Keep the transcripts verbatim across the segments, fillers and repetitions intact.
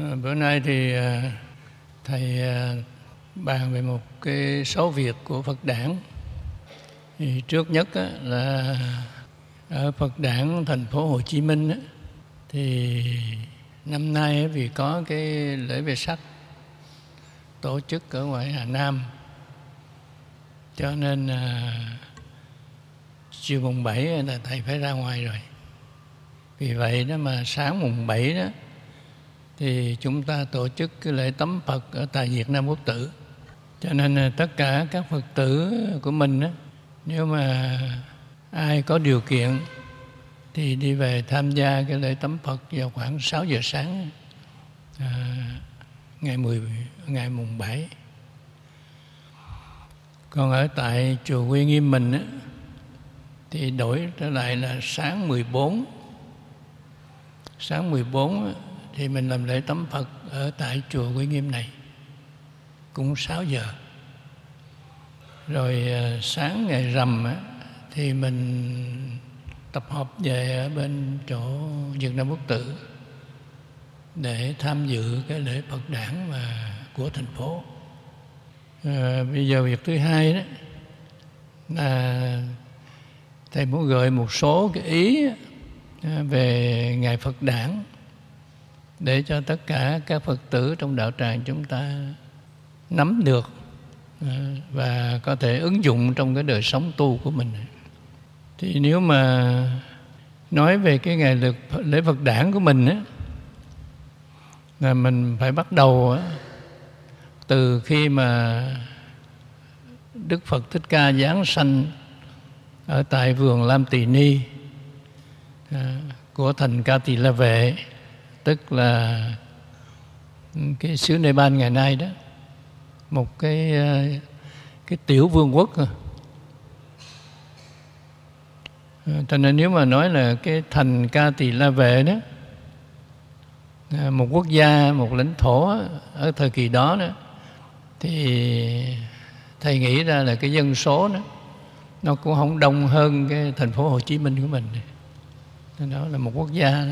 À, bữa nay thì à, thầy à, bàn về một cái số việc của Phật Đản. Thì trước nhất á, là ở Phật Đản thành phố Hồ Chí Minh á, thì năm nay á, vì có cái lễ Về Sắc tổ chức ở ngoài Hà Nam, cho nên à, chiều mùng bảy là thầy phải ra ngoài rồi. Vì vậy đó mà sáng mùng bảy đó thì chúng ta tổ chức cái lễ tắm Phật ở tại Việt Nam Quốc Tử. Cho nên tất cả các Phật tử của mình đó, nếu mà ai có điều kiện thì đi về tham gia cái lễ tắm Phật vào khoảng sáu giờ sáng à, ngày mười ngày mùng bảy. Còn ở tại chùa Quy Nghiêm mình á, thì đổi trở lại là sáng mười bốn. Sáng mười bốn á, thì mình làm lễ tắm Phật ở tại chùa Quy Nghiêm này cũng sáu giờ. Rồi sáng ngày rằm á, thì mình tập hợp về ở bên chỗ Việt Nam Quốc Tử để tham dự cái lễ Phật Đản mà của thành phố. À, bây giờ việc thứ hai đó là thầy muốn gợi một số cái ý về ngày Phật Đản để cho tất cả các Phật tử trong đạo tràng chúng ta nắm được và có thể ứng dụng trong cái đời sống tu của mình. Thì nếu mà nói về cái ngày lễ Phật Đản của mình á, là mình phải bắt đầu á, từ khi mà Đức Phật Thích Ca giáng sanh ở tại vườn Lam Tỳ Ni à, của thành Ca Tỳ La Vệ, tức là cái xứ Nepal ngày nay đó, một cái cái tiểu vương quốc. Cho nên nếu mà nói là cái thành Ca Tỳ La Vệ đó, một quốc gia, một lãnh thổ ở thời kỳ đó đó, thì thầy nghĩ ra là cái dân số đó nó cũng không đông hơn cái thành phố Hồ Chí Minh của mình. Đó là một quốc gia đó.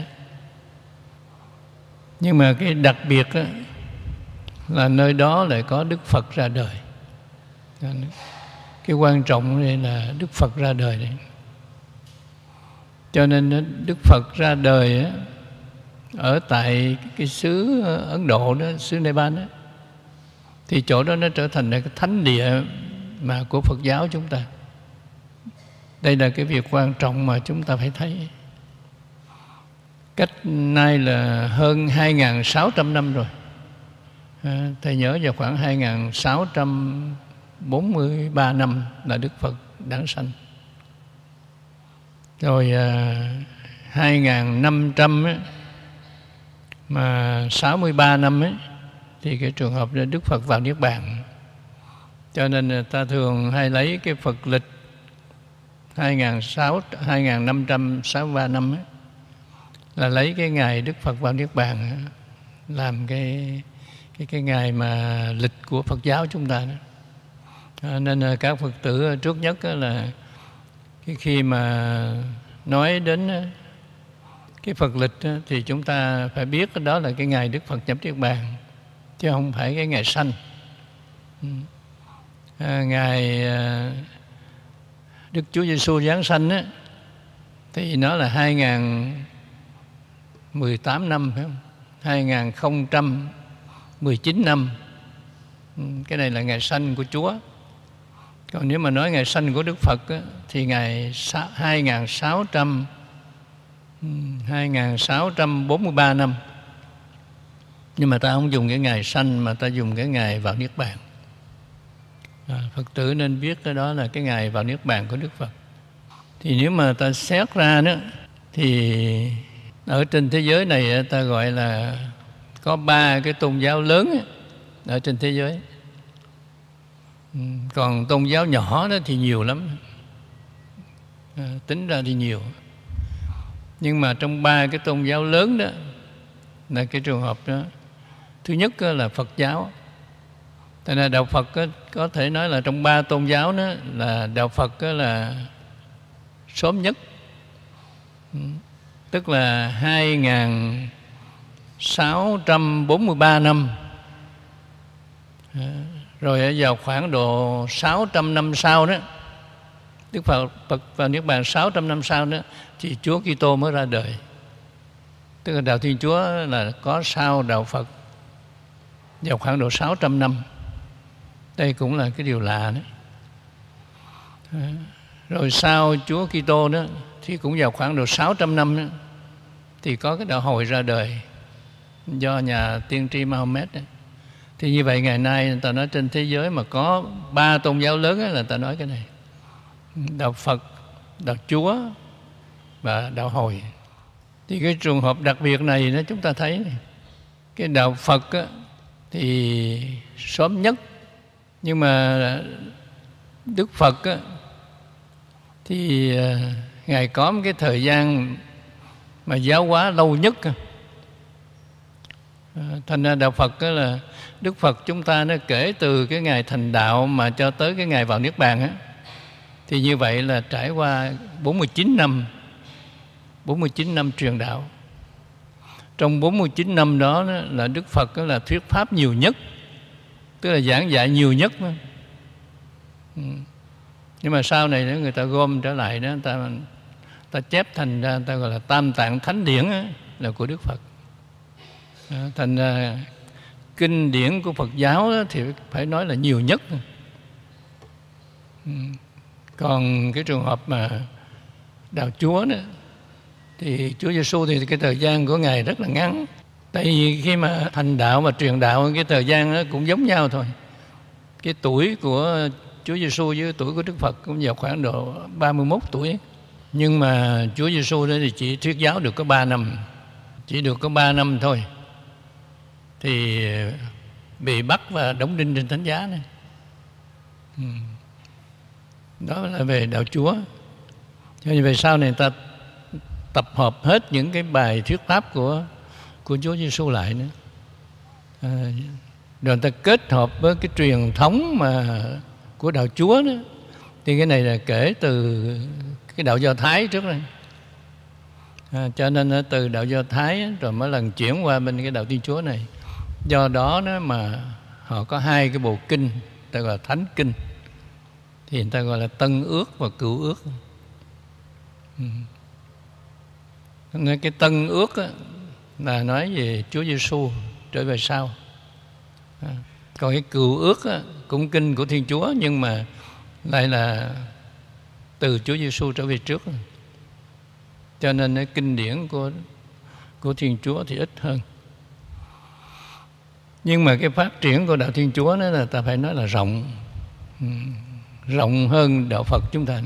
Nhưng mà cái đặc biệt đó, là nơi đó lại có Đức Phật ra đời. Cái quan trọng đây là Đức Phật ra đời đây. Cho nên Đức Phật ra đời đó, ở tại cái xứ Ấn Độ đó, xứ Nepal đó, thì chỗ đó nó trở thành cái thánh địa mà của Phật giáo chúng ta. Đây là cái việc quan trọng mà chúng ta phải thấy. Cách nay là hơn hai nghìn sáu trăm năm rồi. À, thầy nhớ vào khoảng hai nghìn sáu trăm bốn mươi ba năm là Đức Phật đản sanh. Rồi à, hai nghìn năm trăm ấy, mà sáu mươi ba năm ấy, thì cái trường hợp là Đức Phật vào Niết Bàn. Cho nên ta thường hay lấy cái Phật lịch hai nghìn năm trăm sáu mươi ba năm ấy, là lấy cái ngày Đức Phật vào Niết Bàn làm cái cái cái ngày mà lịch của Phật giáo chúng ta đó. À, nên các Phật tử trước nhất là cái khi mà nói đến cái Phật lịch thì chúng ta phải biết đó là cái ngày Đức Phật nhập Niết Bàn, chứ không phải cái ngày sanh. À, ngày Đức Chúa Giêsu giáng sanh á, thì nó là hai nghìn mười tám năm, phải không? hai nghìn không trăm mười chín năm. Cái này là ngày sanh của Chúa. Còn nếu mà nói ngày sanh của Đức Phật á, thì ngày hai nghìn sáu trăm bốn mươi ba năm. Nhưng mà ta không dùng cái ngày sanh mà ta dùng cái ngày vào Niết Bàn. À, Phật tử nên biết cái đó là cái ngày vào Niết Bàn của Đức Phật. Thì nếu mà ta xét ra đó, thì ở trên thế giới này ta gọi là có ba cái tôn giáo lớn ở trên thế giới. Còn tôn giáo nhỏ đó thì nhiều lắm, à, tính ra thì nhiều. Nhưng mà trong ba cái tôn giáo lớn đó là cái trường hợp đó. Thứ nhất là Phật giáo. Tại nên đạo Phật có thể nói là trong ba tôn giáo đó là đạo Phật là sớm nhất. Tức là hai nghìn sáu trăm bốn mươi ba năm. Rồi vào khoảng độ sáu trăm năm sau đó, Đức Phật, Phật vào Niết Bàn sáu trăm năm sau đó, thì Chúa Kitô mới ra đời. Tức là Đạo Thiên Chúa là có sau Đạo Phật vào khoảng độ sáu trăm năm. Đây cũng là cái điều lạ đấy. Rồi sau Chúa Kitô đó thì cũng vào khoảng độ sáu trăm năm đó, thì có cái đạo Hồi ra đời do nhà tiên tri Mahomet đó. Thì như vậy ngày nay người ta nói trên thế giới mà có ba tôn giáo lớn đó, là người ta nói cái này: Đạo Phật, Đạo Chúa và Đạo Hồi. Thì cái trường hợp đặc biệt này đó, chúng ta thấy này, cái Đạo Phật á, thì sớm nhất, nhưng mà Đức Phật á, thì Ngài có một cái thời gian mà giáo hóa lâu nhất. Thành ra Đạo Phật đó là Đức Phật chúng ta nó kể từ cái ngày thành đạo mà cho tới cái ngày vào Niết Bàn á, thì như vậy là trải qua bốn mươi chín năm, bốn mươi chín năm truyền đạo. Trong bốn mươi chín năm đó, đó là Đức Phật đó là thuyết pháp nhiều nhất, tức là giảng dạy nhiều nhất. Ừ. Nhưng mà sau này đó, người ta gom trở lại đó, người ta, người ta chép thành ra, người ta gọi là Tam Tạng Thánh Điển đó, là của Đức Phật. Thành ra kinh điển của Phật giáo đó, thì phải nói là nhiều nhất. Ừ. Còn cái trường hợp mà Đạo Chúa đó, thì Chúa Giêsu thì cái thời gian của Ngài rất là ngắn. Tại vì khi mà thành đạo và truyền đạo, cái thời gian nó cũng giống nhau thôi. Cái tuổi của Chúa Giêsu với tuổi của Đức Phật cũng vào khoảng độ ba mươi mốt tuổi. Nhưng mà Chúa Giêsu đó thì chỉ thuyết giáo được có ba năm. Chỉ được có ba năm thôi. Thì bị bắt và đóng đinh trên thánh giá này. Ừ. Đó là về Đạo Chúa. Cho nên về sau này ta tập hợp hết những cái bài thuyết pháp của của Chúa Giêsu lại nữa. À, rồi ta kết hợp với cái truyền thống mà của Đạo Chúa đó. Thì cái này là kể từ cái đạo Do Thái trước đây. À, cho nên từ đạo Do Thái rồi mới lần chuyển qua bên cái đạo Thiên Chúa này. Do đó đó mà họ có hai cái bộ kinh, ta gọi là Thánh Kinh, thì người ta gọi là Tân Ước và Cựu Ước. Ừ. Nên cái Tân Ước á, là nói về Chúa Giêsu trở về sau. À, còn cái Cựu Ước á, cũng kinh của Thiên Chúa, nhưng mà lại là từ Chúa Giêsu trở về trước. Cho nên cái kinh điển của của Thiên Chúa thì ít hơn. Nhưng mà cái phát triển của đạo Thiên Chúa đó là ta phải nói là rộng, ừ, rộng hơn đạo Phật chúng ta.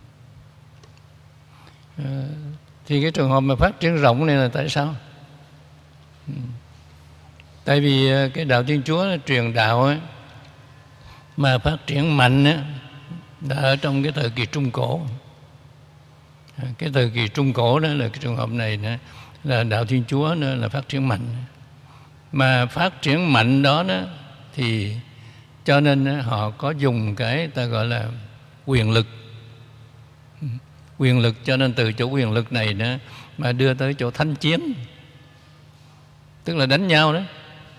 À, thì cái trường hợp mà phát triển rộng này là tại sao? Ừ. Tại vì cái đạo Thiên Chúa nó truyền đạo ấy, mà phát triển mạnh ấy, đã ở trong cái thời kỳ Trung Cổ. À, cái thời kỳ Trung Cổ đó là cái trường hợp này đó, là đạo Thiên Chúa nó là phát triển mạnh. Mà phát triển mạnh đó, đó thì cho nên họ có dùng cái ta gọi là quyền lực. Quyền lực, cho nên từ chỗ quyền lực này đó mà đưa tới chỗ thanh chiến, tức là đánh nhau đó.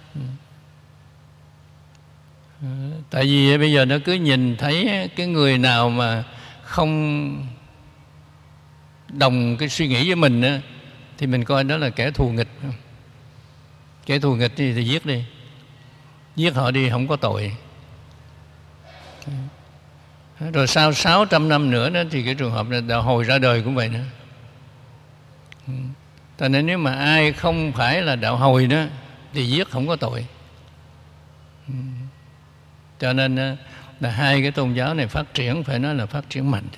Tại vì bây giờ nó cứ nhìn thấy cái người nào mà không đồng cái suy nghĩ với mình đó, thì mình coi đó là kẻ thù nghịch. Kẻ thù nghịch thì, thì giết đi, giết họ đi, không có tội. Rồi sau sáu trăm năm nữa đó, thì cái trường hợp này đạo Hồi ra đời cũng vậy nữa. Cho nên nếu mà ai không phải là đạo Hồi đó thì giết không có tội. Cho nên là hai cái tôn giáo này phát triển phải nói là phát triển mạnh.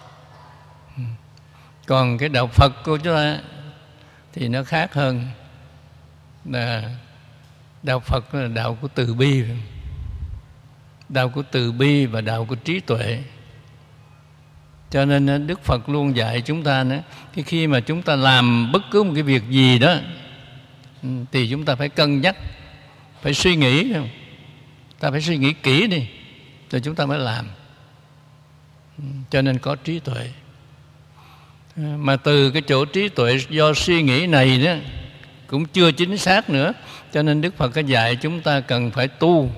Còn cái đạo Phật của chúng ta thì nó khác hơn. Là đạo Phật là đạo của từ bi, đạo của từ bi và đạo của trí tuệ. Cho nên Đức Phật luôn dạy chúng ta nữa, cái khi mà chúng ta làm bất cứ một cái việc gì đó thì chúng ta phải cân nhắc, phải suy nghĩ, ta phải suy nghĩ kỹ đi rồi chúng ta mới làm. Cho nên có trí tuệ. Mà từ cái chỗ trí tuệ do suy nghĩ này đó cũng chưa chính xác nữa. Cho nên Đức Phật có dạy chúng ta cần phải tu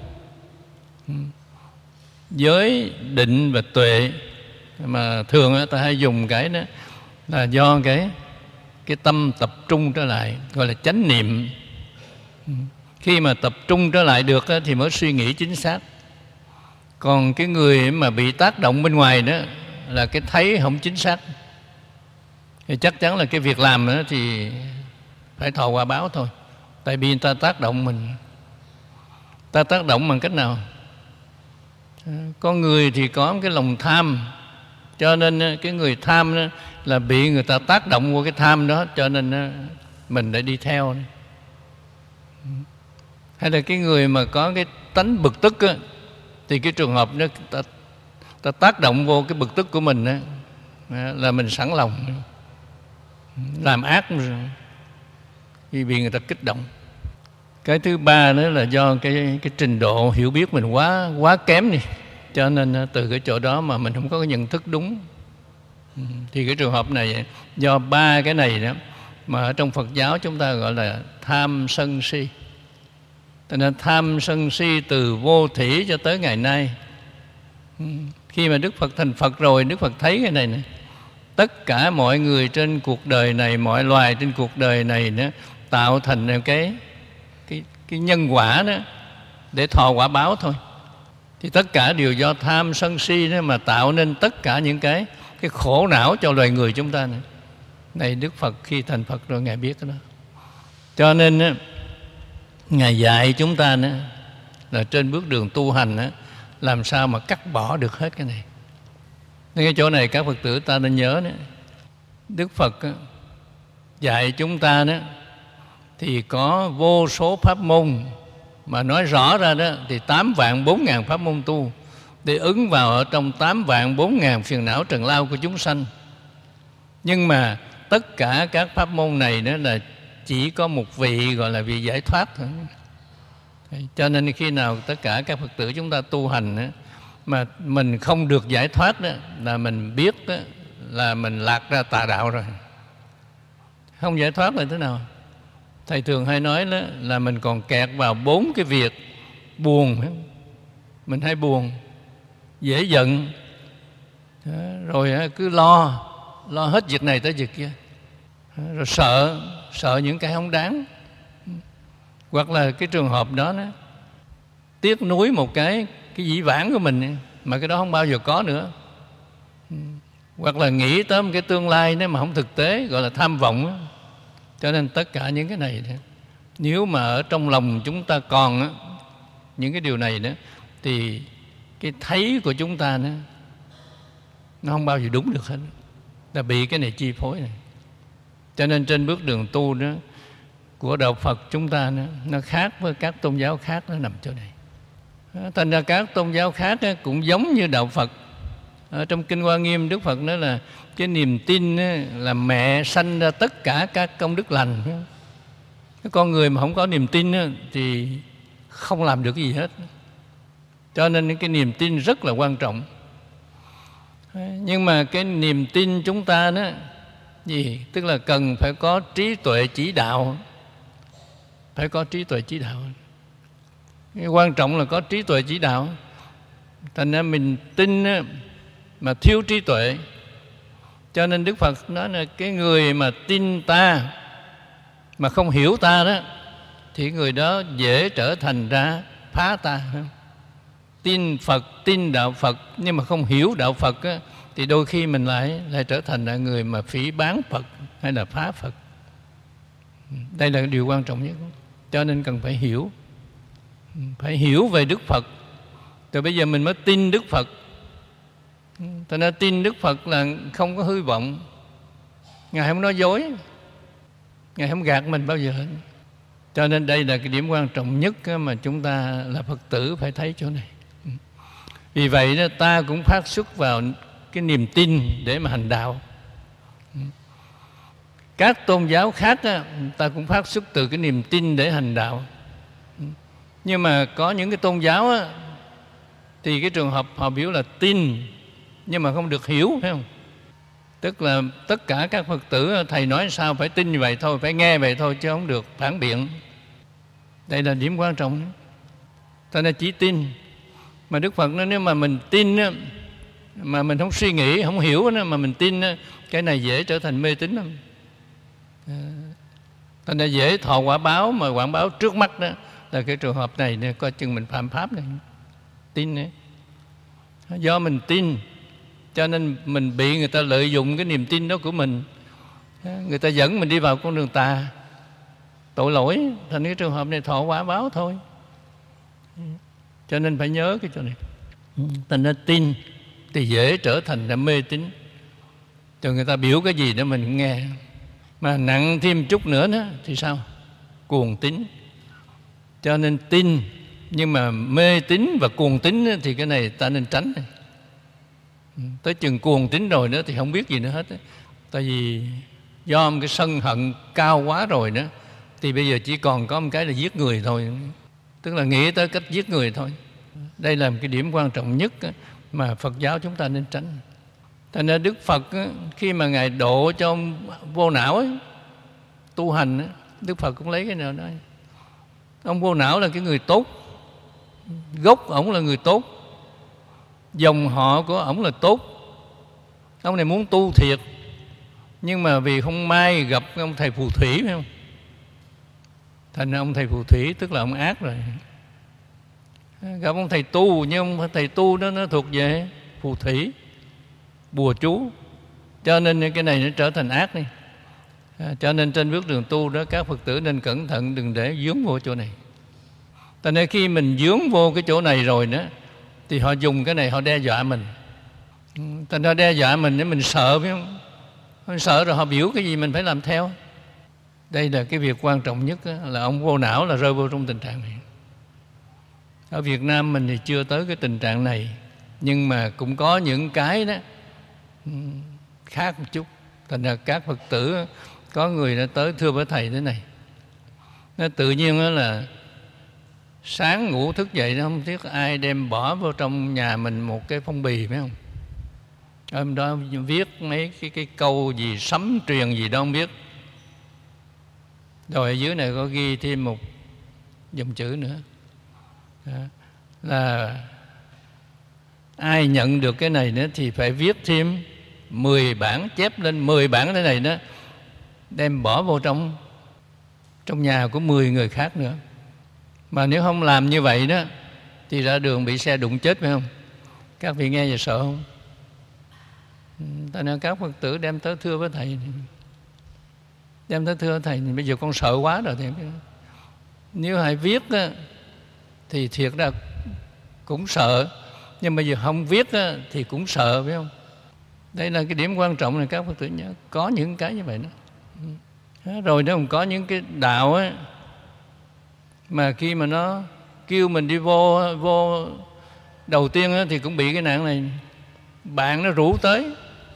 giới định và tuệ. Mà thường ta hay dùng cái đó là do cái cái tâm tập trung trở lại, gọi là chánh niệm. Khi mà tập trung trở lại được thì mới suy nghĩ chính xác. Còn cái người mà bị tác động bên ngoài đó là cái thấy không chính xác, thì chắc chắn là cái việc làm đó thì phải thọ quả báo thôi. Tại vì người ta tác động mình. Ta tác động bằng cách nào? Con người thì có cái lòng tham, cho nên cái người tham đó là bị người ta tác động vô cái tham đó, cho nên mình đã đi theo. Hay là cái người mà có cái tánh bực tức á, thì cái trường hợp đó ta, ta tác động vô cái bực tức của mình á, là mình sẵn lòng làm ác vì bị người ta kích động. Cái thứ ba nữa là do cái cái trình độ hiểu biết mình quá quá kém đi, cho nên từ cái chỗ đó mà mình không có cái nhận thức đúng. Thì cái trường hợp này do ba cái này đó mà ở trong Phật giáo chúng ta gọi là tham sân si. Cho nên tham sân si từ vô thủy cho tới ngày nay. Khi mà Đức Phật thành Phật rồi, Đức Phật thấy cái này này, tất cả mọi người trên cuộc đời này, mọi loài trên cuộc đời này đó, tạo thành cái cái cái nhân quả đó để thọ quả báo thôi. Thì tất cả đều do tham sân si đó mà tạo nên tất cả những cái cái khổ não cho loài người chúng ta này. Này Đức Phật khi thành Phật rồi Ngài biết cái đó. Cho nên đó, Ngài dạy chúng ta đó, là trên bước đường tu hành đó, làm sao mà cắt bỏ được hết cái này. Nên cái chỗ này các Phật tử ta nên nhớ đó, Đức Phật đó, dạy chúng ta đó thì có vô số pháp môn, mà nói rõ ra đó thì tám vạn bốn ngàn pháp môn tu để ứng vào ở trong tám vạn bốn ngàn phiền não trần lao của chúng sanh. Nhưng mà tất cả các pháp môn này đó là chỉ có một vị gọi là vị giải thoát thôi. Cho nên khi nào tất cả các Phật tử chúng ta tu hành đó, mà mình không được giải thoát đó, là mình biết đó, là mình lạc ra tà đạo rồi. Không giải thoát là thế nào? Thầy thường hay nói đó là mình còn kẹt vào bốn cái việc buồn. Mình hay buồn, dễ giận, rồi cứ lo, lo hết việc này tới việc kia, rồi sợ, sợ những cái không đáng. Hoặc là cái trường hợp đó, đó tiếc nuối một cái cái dĩ vãng của mình mà cái đó không bao giờ có nữa. Hoặc là nghĩ tới một cái tương lai nếu mà không thực tế, gọi là tham vọng. Cho nên tất cả những cái này đó, nếu mà ở trong lòng chúng ta còn đó, những cái điều này đó, thì cái thấy của chúng ta đó, nó không bao giờ đúng được hết, là bị cái này chi phối này. Cho nên trên bước đường tu đó của đạo Phật chúng ta đó, nó khác với các tôn giáo khác, nó nằm chỗ này. Thành ra các tôn giáo khác đó, cũng giống như đạo Phật. Ở trong Kinh Hoa Nghiêm, Đức Phật nói là cái niềm tin đó, là mẹ sanh ra tất cả các công đức lành. Cái con người mà không có niềm tin đó, thì không làm được cái gì hết. Cho nên cái niềm tin rất là quan trọng. Nhưng mà cái niềm tin chúng ta đó gì? Tức là cần phải có trí tuệ chỉ đạo. Phải có trí tuệ chỉ đạo. Cái quan trọng là có trí tuệ chỉ đạo. Thành ra mình tin đó, mà thiếu trí tuệ. Cho nên Đức Phật nói là cái người mà tin ta mà không hiểu ta đó, thì người đó dễ trở thành ra phá ta. Tin Phật, tin đạo Phật nhưng mà không hiểu đạo Phật á, thì đôi khi mình lại lại trở thành là người mà phỉ báng Phật hay là phá Phật. Đây là điều quan trọng nhất. Cho nên cần phải hiểu. Phải hiểu về Đức Phật. Rồi bây giờ mình mới tin Đức Phật. Cho nên tin Đức Phật là không có hư vọng. Ngài không nói dối, Ngài không gạt mình bao giờ hết. Cho nên đây là cái điểm quan trọng nhất mà chúng ta là Phật tử phải thấy chỗ này. Vì vậy đó, ta cũng phát xuất vào cái niềm tin để mà hành đạo. Các tôn giáo khác đó, ta cũng phát xuất từ cái niềm tin để hành đạo. Nhưng mà có những cái tôn giáo đó, thì cái trường hợp họ biểu là tin nhưng mà không được hiểu, phải không? Tức là tất cả các Phật tử thầy nói sao phải tin như vậy thôi, phải nghe vậy thôi chứ không được phản biện. Đây là điểm quan trọng. Ta nên chỉ tin. Mà Đức Phật nói nếu mà mình tin mà mình không suy nghĩ, không hiểu mà mình tin, cái này dễ trở thành mê tín lắm. Ta nên dễ thọ quả báo, mà quả báo trước mắt đó là cái trường hợp này, này coi chừng mình phạm pháp này. Tin này. Do mình tin cho nên mình bị người ta lợi dụng cái niềm tin đó của mình, người ta dẫn mình đi vào con đường tà, tội lỗi, thành cái trường hợp này thọ quả báo thôi. Cho nên phải nhớ cái chỗ này. Thành ra tin thì dễ trở thành là mê tín, cho người ta biểu cái gì đó mình nghe. Mà nặng thêm chút nữa đó thì sao? Cuồng tín. Cho nên tin, nhưng mà mê tín và cuồng tín thì cái này ta nên tránh. Tới chừng cuồng tín rồi nữa thì không biết gì nữa hết. Tại vì do một cái sân hận cao quá rồi đó, thì bây giờ chỉ còn có một cái là giết người thôi. Tức là nghĩ tới cách giết người thôi. Đây là một cái điểm quan trọng nhất mà Phật giáo chúng ta nên tránh. Thành ra Đức Phật khi mà Ngài độ cho ông vô não ấy, tu hành, Đức Phật cũng lấy cái nào đó. Ông vô não là cái người tốt, gốc ổng là người tốt, dòng họ của ổng là tốt. Ông này muốn tu thiệt, nhưng mà vì không may gặp ông thầy phù thủy, phải không? Thành ra ông thầy phù thủy tức là ông ác rồi. Gặp ông thầy tu, nhưng ông thầy tu đó nó thuộc về phù thủy, bùa chú, cho nên cái này nó trở thành ác đi. À, cho nên trên bước đường tu đó các Phật tử nên cẩn thận, đừng để dướng vô chỗ này. Tại nên khi mình dướng vô cái chỗ này rồi đó, thì họ dùng cái này họ đe dọa mình. Thành ra đe dọa mình để mình sợ, phải không? Mình sợ rồi họ biểu cái gì mình phải làm theo. Đây là cái việc quan trọng nhất đó, là ông vô não là rơi vô trong tình trạng này. Ở Việt Nam mình thì chưa tới cái tình trạng này, nhưng mà cũng có những cái đó khác một chút. Thành ra các Phật tử, có người đã tới thưa với thầy thế này, nó tự nhiên đó là sáng ngủ thức dậy nó không biết ai đem bỏ vào trong nhà mình một cái phong bì, phải không? Hôm đó viết mấy cái, cái câu gì sấm truyền gì đó không biết. Rồi ở dưới này có ghi thêm một dòng chữ nữa, đó, là ai nhận được cái này nữa thì phải viết thêm mười bản, chép lên mười bản thế này đó, đem bỏ vô trong trong nhà của mười người khác nữa. Mà nếu không làm như vậy đó thì ra đường bị xe đụng chết, phải không? Các vị nghe vậy sợ không? Tại nên các Phật tử đem tới thưa với thầy, đem tới thưa với thầy, bây giờ con sợ quá rồi. Thì nếu hãy viết đó, thì thiệt ra cũng sợ, nhưng bây giờ không viết đó, thì cũng sợ, phải không? Đây là cái điểm quan trọng này các Phật tử nhớ. Có những cái như vậy đó. Rồi nó còn có những cái đạo ấy, mà khi mà nó kêu mình đi vô vô đầu tiên ấy, thì cũng bị cái nạn này. Bạn nó rủ tới.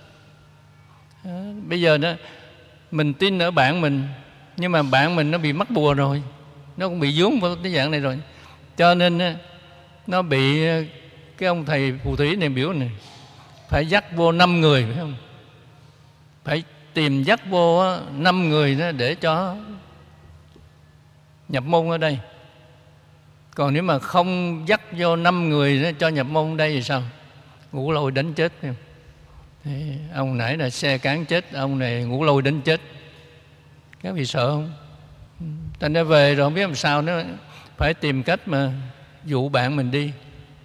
Bây giờ đó mình tin ở bạn mình, nhưng mà bạn mình nó bị mắc bùa rồi, nó cũng bị vướng vào cái dạng này rồi, cho nên nó bị cái ông thầy phù thủy này biểu này phải dắt vô năm người, phải không? Phải tìm dắt vô năm người đó để cho nhập môn ở đây. Còn nếu mà không dắt vô năm người đó cho nhập môn ở đây thì sao? Ngủ lôi đánh chết, phải không? Thì ông nãy là xe cán chết, ông này ngủ lôi đánh chết. Các vị sợ không? Thành ra về rồi không biết làm sao nữa, phải tìm cách mà dụ bạn mình đi,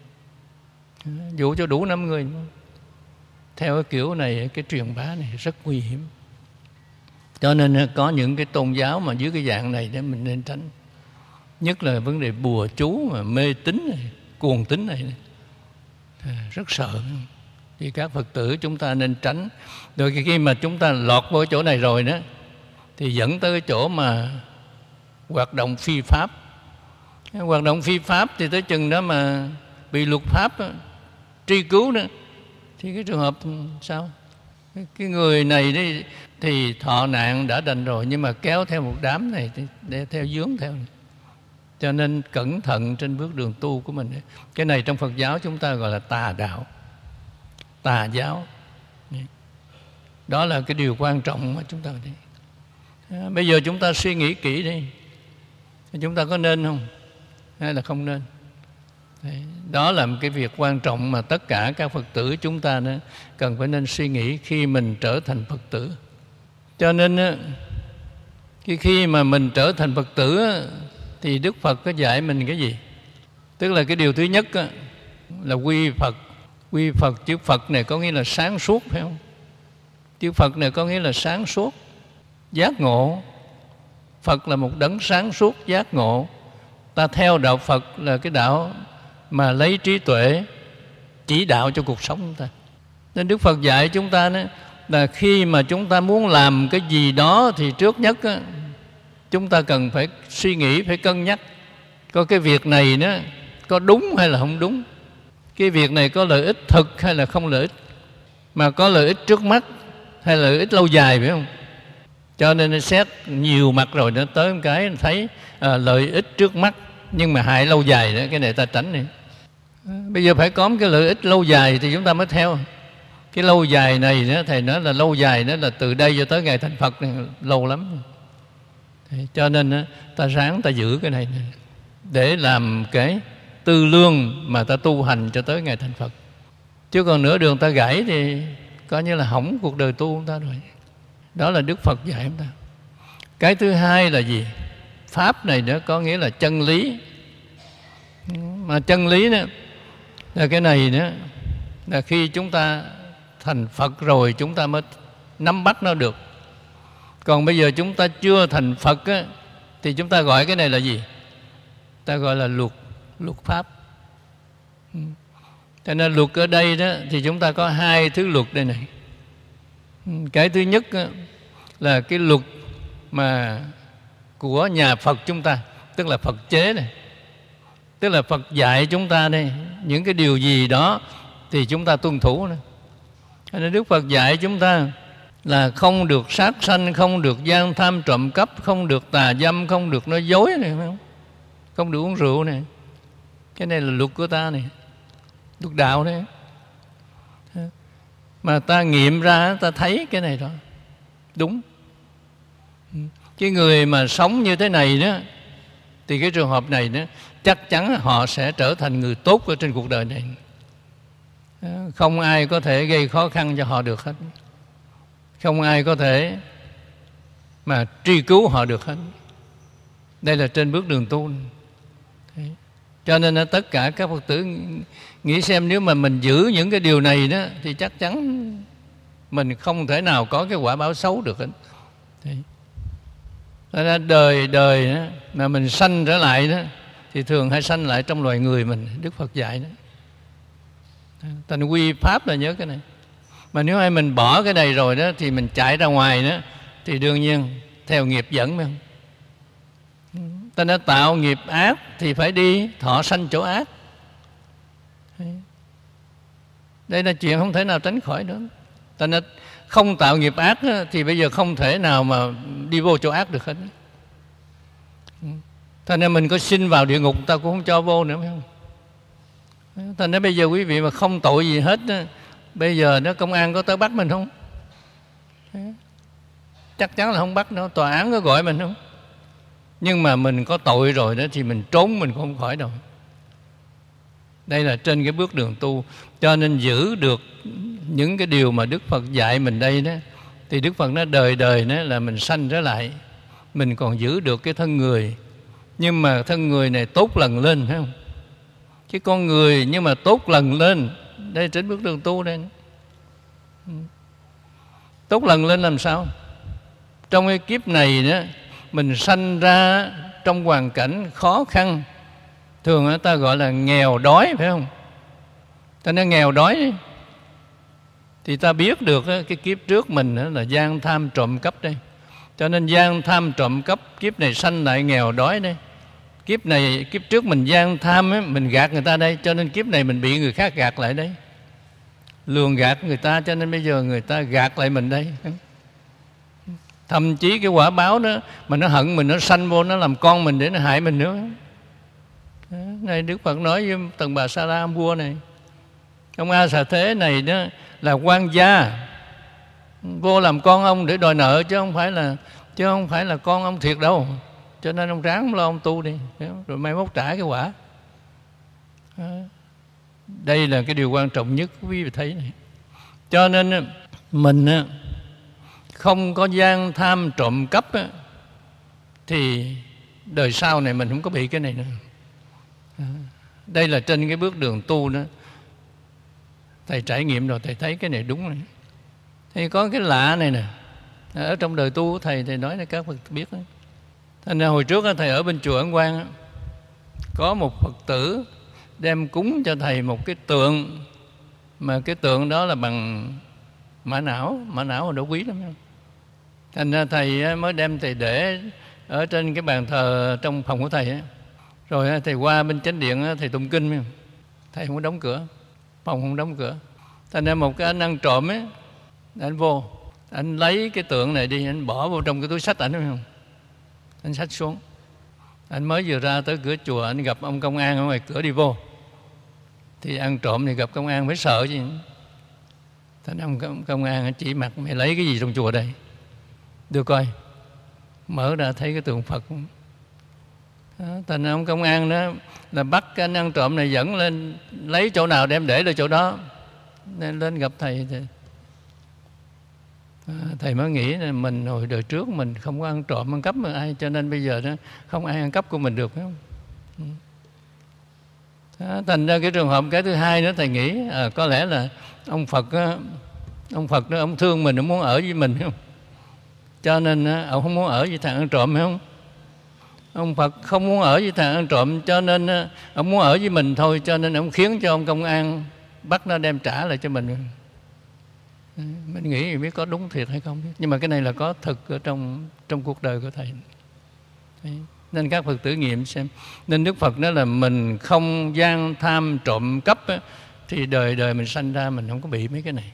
dụ cho đủ năm người. Theo cái kiểu này, cái truyền bá này rất nguy hiểm. Cho nên có những cái tôn giáo mà dưới cái dạng này để mình nên tránh. Nhất là vấn đề bùa chú mà mê tín này, cuồng tín này, này. Rất sợ. Thì các Phật tử chúng ta nên tránh. Rồi khi mà chúng ta lọt vô chỗ này rồi đó, thì dẫn tới cái chỗ mà hoạt động phi pháp. Hoạt động phi pháp thì tới chừng đó mà bị luật pháp đó, truy cứu đó, thì cái trường hợp sao? Cái người này đi, thì thọ nạn đã đành rồi, nhưng mà kéo theo một đám này để theo dướng theo này. Cho nên cẩn thận trên bước đường tu của mình. Cái này trong Phật giáo chúng ta gọi là tà đạo, tà giáo. Đó là cái điều quan trọng mà chúng ta đi. À, bây giờ chúng ta suy nghĩ kỹ đi, chúng ta có nên không hay là không nên? Đấy, đó là một cái việc quan trọng mà tất cả các Phật tử chúng ta nữa cần phải nên suy nghĩ khi mình trở thành Phật tử. Cho nên khi khi mà mình trở thành Phật tử thì Đức Phật có dạy mình cái gì? Tức là cái điều thứ nhất là quy Phật. Quy Phật, chữ Phật này có nghĩa là sáng suốt, phải không? Chữ Phật này có nghĩa là sáng suốt, giác ngộ. Phật là một đấng sáng suốt, giác ngộ. Ta theo đạo Phật là cái đạo mà lấy trí tuệ chỉ đạo cho cuộc sống chúng ta. Nên Đức Phật dạy chúng ta đó, là khi mà chúng ta muốn làm cái gì đó thì trước nhất á, chúng ta cần phải suy nghĩ, phải cân nhắc coi cái việc này đó có đúng hay là không đúng, cái việc này có lợi ích thực hay là không lợi ích, mà có lợi ích trước mắt hay là lợi ích lâu dài, phải không? Cho nên nó xét nhiều mặt rồi nó tới một cái thấy à, lợi ích trước mắt nhưng mà hại lâu dài đó, cái này ta tránh đi. Bây giờ phải có một cái lợi ích lâu dài thì chúng ta mới theo. Cái lâu dài này đó, thầy nói là lâu dài đó là từ đây cho tới ngày thành Phật này, lâu lắm. Cho nên đó, ta ráng ta giữ cái này, này để làm cái tư lương mà ta tu hành cho tới ngày thành Phật. Chứ còn nửa đường ta gãy thì coi như là hỏng cuộc đời tu của ta rồi. Đó là Đức Phật dạy chúng ta. Cái thứ hai là gì? Pháp này đó có nghĩa là chân lý. Mà chân lý đó là cái này đó, là khi chúng ta thành Phật rồi chúng ta mới nắm bắt nó được. Còn bây giờ chúng ta chưa thành Phật á, thì chúng ta gọi cái này là gì? Ta gọi là luật, luật pháp. Cho nên luật ở đây đó thì chúng ta có hai thứ luật đây này. Cái thứ nhất á, là cái luật mà của nhà Phật chúng ta, tức là Phật chế này. Tức là Phật dạy chúng ta đây, những cái điều gì đó thì chúng ta tuân thủ nữa. Cho nên Đức Phật dạy chúng ta là không được sát sanh, không được gian tham trộm cắp, không được tà dâm, không được nói dối này, phải không? Không được uống rượu này. Cái này là luật của ta này, luật đạo đấy. Mà ta nghiệm ra, ta thấy cái này đó đúng. Cái người mà sống như thế này đó, thì cái trường hợp này đó, chắc chắn họ sẽ trở thành người tốt ở trên cuộc đời này. Không ai có thể gây khó khăn cho họ được hết. Không ai có thể mà truy cứu họ được hết. Đây là trên bước đường tu. Cho nên tất cả các Phật tử nghĩ xem, nếu mà mình giữ những cái điều này đó thì chắc chắn mình không thể nào có cái quả báo xấu được hết. Thế nên đời đời đó, mà mình sanh trở lại đó thì thường hay sanh lại trong loài người mình. Đức Phật dạy đó. Thành quy pháp là nhớ cái này. Mà nếu ai mình bỏ cái này rồi đó thì mình chạy ra ngoài đó thì đương nhiên theo nghiệp dẫn, phải không? Ta đã tạo nghiệp ác thì phải đi thọ sanh chỗ ác. Đây là chuyện không thể nào tránh khỏi nữa. Ta đã không tạo nghiệp ác đó, thì bây giờ không thể nào mà đi vô chỗ ác được hết. Thành ra mình có xin vào địa ngục ta cũng không cho vô nữa, phải không? Thành ra bây giờ quý vị mà không tội gì hết đó, bây giờ nó công an có tới bắt mình không? Chắc chắn là không bắt đâu. Tòa án có gọi mình không? Nhưng mà mình có tội rồi đó thì mình trốn mình cũng không khỏi đâu. Đây là trên cái bước đường tu. Cho nên giữ được những cái điều mà Đức Phật dạy mình đây đó, thì Đức Phật nói đời đời đó là mình sanh trở lại, mình còn giữ được cái thân người. Nhưng mà thân người này tốt lần lên, phải không? Cái con người nhưng mà tốt lần lên. Đây trên bước đường tu đây. Tốt lần lên làm sao? Trong cái kiếp này đó, mình sanh ra trong hoàn cảnh khó khăn, thường người ta gọi là nghèo đói, phải không? Ta nói nghèo đói thì ta biết được cái kiếp trước mình là gian tham trộm cắp đây. Cho nên gian tham trộm cắp, kiếp này sanh lại nghèo đói đây. Kiếp này, kiếp trước mình gian tham ấy, mình gạt người ta đây, cho nên kiếp này mình bị người khác gạt lại đây. Lường gạt người ta, cho nên bây giờ người ta gạt lại mình đây. Thậm chí cái quả báo đó mà nó hận mình, nó sanh vô, nó làm con mình để nó hại mình nữa. Này Đức Phật nói với Tần Bà Sa La vua này, ông A Xà Thế này đó là quan gia, vô làm con ông để đòi nợ, chứ không phải là chứ không phải là con ông thiệt đâu. Cho nên ông ráng lo ông tu đi, rồi mai mốt trả cái quả. Đây là cái điều quan trọng nhất quý vị thấy này. Cho nên mình không có gian tham trộm cắp thì đời sau này mình không có bị cái này nữa. Đây là trên cái bước đường tu đó, thầy trải nghiệm rồi, thầy thấy cái này đúng này. Thì có cái lạ này nè, ở trong đời tu của thầy, thầy nói để các Phật biết đó. Thành ra hồi trước đó, thầy ở bên chùa Ấn Quang đó, có một Phật tử đem cúng cho thầy một cái tượng, mà cái tượng đó là bằng mã não, mã não là đồ quý lắm. Thành ra thầy mới đem thầy để ở trên cái bàn thờ trong phòng của thầy ấy. Rồi thầy qua bên chánh điện thầy tụng kinh, thầy không có đóng cửa, phòng không đóng cửa. Thành ra một cái anh ăn trộm ấy, anh vô, anh lấy cái tượng này đi, anh bỏ vô trong cái túi xách ảnh, phải không? Anh xách xuống. Anh mới vừa ra tới cửa chùa, anh gặp ông công an ở ngoài cửa đi vô. Thì ăn trộm thì gặp công an mới sợ chứ. Thành ông công an chỉ mặt, mày lấy cái gì trong chùa đây? Đưa coi. Mở ra thấy cái tượng Phật. Đó, thành ông công an đó là bắt cái anh ăn trộm này dẫn lên, lấy chỗ nào đem để lên chỗ đó. Nên lên gặp thầy thì à, thầy mới nghĩ là mình hồi đời trước mình không có ăn trộm ăn cắp mà ai, cho nên bây giờ đó không ai ăn cắp của mình được, phải không? Đó, thành ra cái trường hợp cái thứ hai nữa thầy nghĩ à, có lẽ là ông Phật á, ông Phật đó ông thương mình, ông muốn ở với mình, phải không? Cho nên á, ông không muốn ở với thằng ăn trộm, phải không? Ông Phật không muốn ở với thằng ăn trộm, cho nên á, ông muốn ở với mình thôi, cho nên ông khiến cho ông công an bắt nó đem trả lại cho mình. Mình nghĩ biết có đúng thiệt hay không, nhưng mà cái này là có thực ở trong trong cuộc đời của thầy. Đấy. Nên các Phật tử nghiệm xem. Nên Đức Phật nói là mình không gian tham trộm cắp á, thì đời đời mình sanh ra mình không có bị mấy cái này.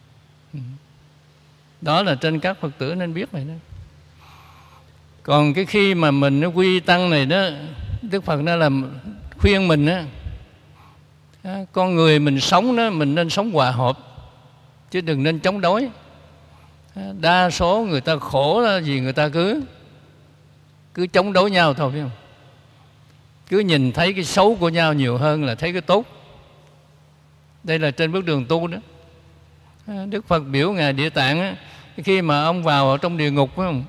Đó là trên các Phật tử nên biết vậy đó. Còn cái khi mà mình nó quy tăng này đó, Đức Phật nói là khuyên mình á, con người mình sống đó, mình nên sống hòa hợp, chứ đừng nên chống đối. Đa số người ta khổ là gì, người ta cứ cứ chống đối nhau thôi, phải không? Cứ nhìn thấy cái xấu của nhau nhiều hơn là thấy cái tốt. Đây là trên bước đường tu đó. Đức Phật biểu Ngài Địa Tạng á, khi mà ông vào ở trong địa ngục, phải không?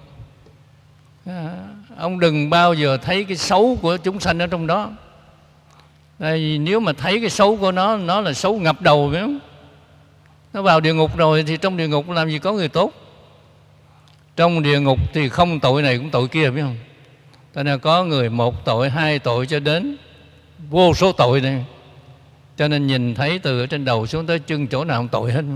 Ông đừng bao giờ thấy cái xấu của chúng sanh ở trong đó. Tại vì nếu mà thấy cái xấu của nó, nó là xấu ngập đầu, phải không? Nó vào địa ngục rồi thì trong địa ngục làm gì có người tốt. Trong địa ngục thì không tội này cũng tội kia, biết không? Cho nên có người một tội, hai tội cho đến vô số tội này. Cho nên nhìn thấy từ ở trên đầu xuống tới chân chỗ nào không tội hết.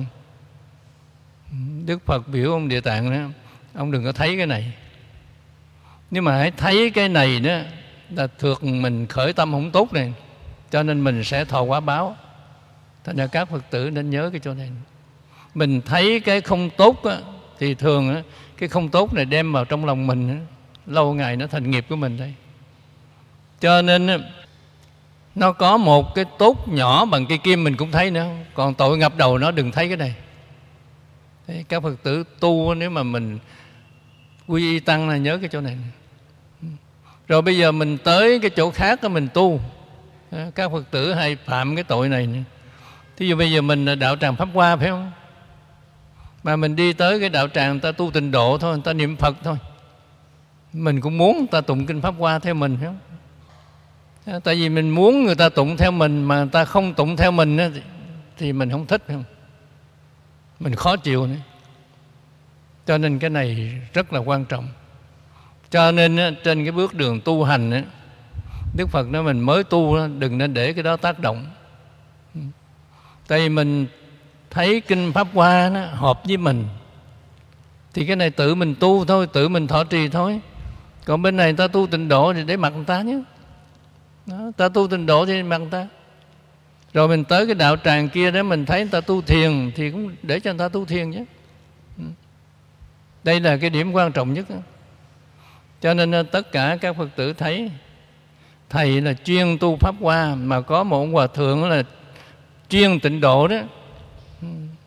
Đức Phật biểu ông Địa Tạng đó, ông đừng có thấy cái này. Nhưng mà hãy thấy cái này đó là thường mình khởi tâm không tốt này, cho nên mình sẽ thọ quả báo. Thành ra các Phật tử nên nhớ cái chỗ này. Mình thấy cái không tốt á, thì thường á, cái không tốt này đem vào trong lòng mình á, lâu ngày nó thành nghiệp của mình đây. Cho nên á, nó có một cái tốt nhỏ bằng cây kim mình cũng thấy nữa. Còn tội ngập đầu nó đừng thấy cái này. Thế các Phật tử tu nếu mà mình quy y tăng là nhớ cái chỗ này. Rồi bây giờ mình tới cái chỗ khác đó mình tu. Các Phật tử hay phạm cái tội này nữa. Thí dụ bây giờ mình là đạo tràng Pháp Hoa, phải không? Mà mình đi tới cái đạo tràng người ta tu tịnh độ thôi, người ta niệm Phật thôi, mình cũng muốn người ta tụng kinh Pháp Hoa theo mình, phải không? Tại vì mình muốn người ta tụng theo mình mà người ta không tụng theo mình á, thì mình không thích, phải không? Mình khó chịu nữa. Cho nên cái này rất là quan trọng. Cho nên á, trên cái bước đường tu hành á, Đức Phật nói mình mới tu á, đừng nên để cái đó tác động. Tại vì mình thấy kinh Pháp Hoa nó hợp với mình thì cái này tự mình tu thôi, tự mình thọ trì thôi. Còn bên này ta tu tịnh độ thì để mặc người ta nhé. Đó, ta tu tịnh độ thì mặc người ta. Rồi mình tới cái đạo tràng kia để mình thấy người ta tu thiền thì cũng để cho người ta tu thiền chứ. Đây là cái điểm quan trọng nhất. Cho nên tất cả các Phật tử thấy thầy là chuyên tu Pháp Hoa, mà có một ông hòa thượng là chuyên tịnh độ đó,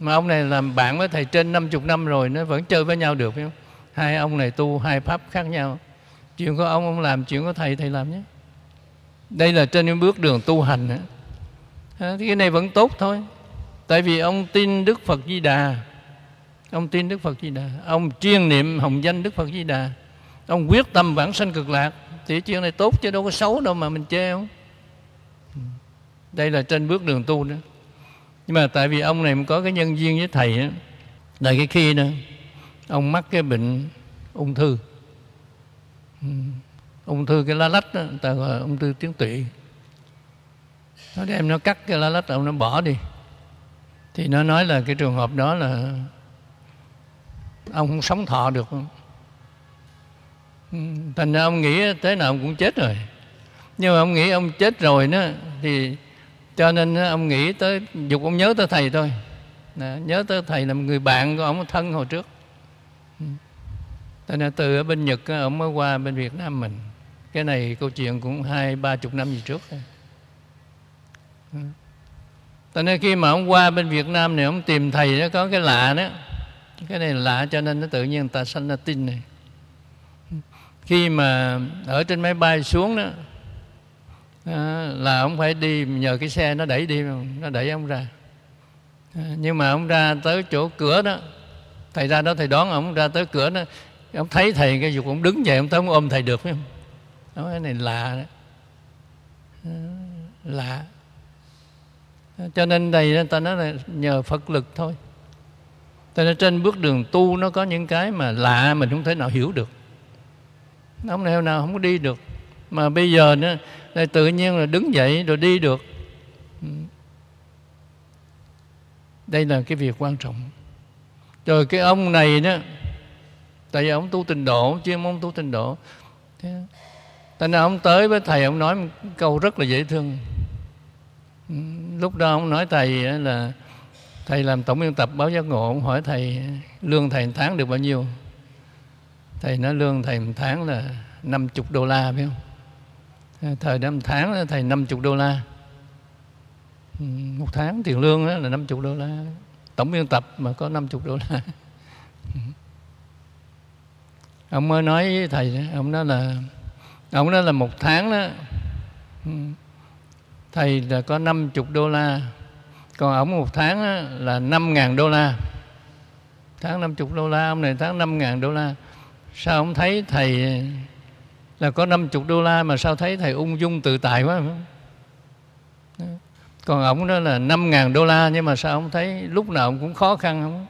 Mà ông này làm bạn với thầy trên năm mươi năm rồi, nó vẫn chơi với nhau được, phải không? Hai ông này tu hai pháp khác nhau. Chuyện của ông ông làm, chuyện của thầy thầy làm nhé. Đây là trên những bước đường tu hành nữa. À, thì cái này vẫn tốt thôi. Tại vì ông tin Đức Phật Di Đà, ông tin Đức Phật Di Đà, ông chuyên niệm hồng danh Đức Phật Di Đà, ông quyết tâm vãng sanh cực lạc, thì chuyện này tốt chứ đâu có xấu đâu mà mình chê không. Đây là trên bước đường tu đó. Nhưng mà tại vì ông này có cái nhân duyên với thầy á, là cái khi đó ông mắc cái bệnh ung thư. Ừ. Ung thư cái lá lách đó, người ta gọi là ung thư tuyến tụy. Nó đem nó cắt cái lá lách, ông nó bỏ đi. Thì nó nói là cái trường hợp đó là ông không sống thọ được. Ừ. Thành ra ông nghĩ thế nào ông cũng chết rồi. Nhưng mà ông nghĩ ông chết rồi đó, thì cho nên ông nghĩ tới, dục ông nhớ tới thầy thôi. Đó, nhớ tới thầy là một người bạn của ông thân hồi trước. Thành ra từ ở bên Nhật ông mới qua bên Việt Nam mình. Cái này câu chuyện cũng hai ba chục năm gì trước. Thành ra khi mà ông qua bên Việt Nam này, ông tìm thầy nó có cái lạ đó. Cái này là lạ cho nên nó tự nhiên người ta sanh ra tin này. Khi mà ở trên máy bay xuống đó, à, là ông phải đi nhờ cái xe nó đẩy đi, nó đẩy ông ra. À, nhưng mà ông ra tới chỗ cửa đó, thầy ra đó thầy đón ông ra tới cửa đó, ông thấy thầy cái dục ông đứng dậy, ông tới ông ôm thầy được, phải không? Đó, cái này lạ đó. À, lạ. À, cho nên đây người ta nói là nhờ Phật lực thôi. Cho nên trên bước đường tu nó có những cái mà lạ mình không thể nào hiểu được. Ông này nào không có đi được. Mà bây giờ nữa, đây tự nhiên là đứng dậy rồi đi được. Đây là cái việc quan trọng. Rồi cái ông này đó, tại vì ông tu tịnh độ, chuyên môn tu tịnh độ. Tại nên ông tới với thầy, ông nói một câu rất là dễ thương. Lúc đó ông nói thầy là thầy làm tổng biên tập báo Giác Ngộ. Ông hỏi thầy lương thầy một tháng được bao nhiêu. Thầy nói lương thầy một tháng là năm mươi đô la, phải không? Thời đó một tháng thầy năm mươi đô la. Một tháng tiền lương là năm mươi đô la. Tổng biên tập mà có năm mươi đô la. Ông mới nói với thầy, ông nói là ông nói là một tháng đó thầy là có năm mươi đô la, còn ông một tháng là năm ngàn đô la. Tháng năm mươi đô la, ông này tháng năm ngàn đô la. Sao ông thấy thầy là có năm mươi đô la mà sao thấy thầy ung dung tự tại quá, phải không? Còn ông đó là năm ngàn đô la, nhưng mà sao ông thấy lúc nào ông cũng khó khăn không?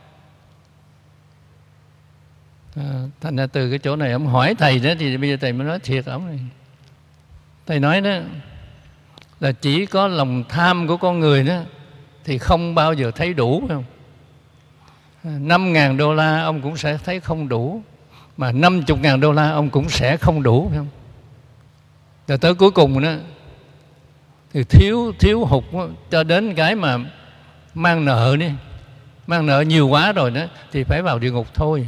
À, thành ra từ cái chỗ này ông hỏi thầy đó, thì bây giờ thầy mới nói thiệt ông này. Thầy nói đó là chỉ có lòng tham của con người đó thì không bao giờ thấy đủ, phải không? Năm ngàn đô la ông cũng sẽ thấy không đủ, mà năm chục ngàn đô la ông cũng sẽ không đủ, phải không? Rồi tới cuối cùng đó thì thiếu thiếu hụt đó, cho đến cái mà mang nợ đi, mang nợ nhiều quá rồi đó thì phải vào địa ngục thôi.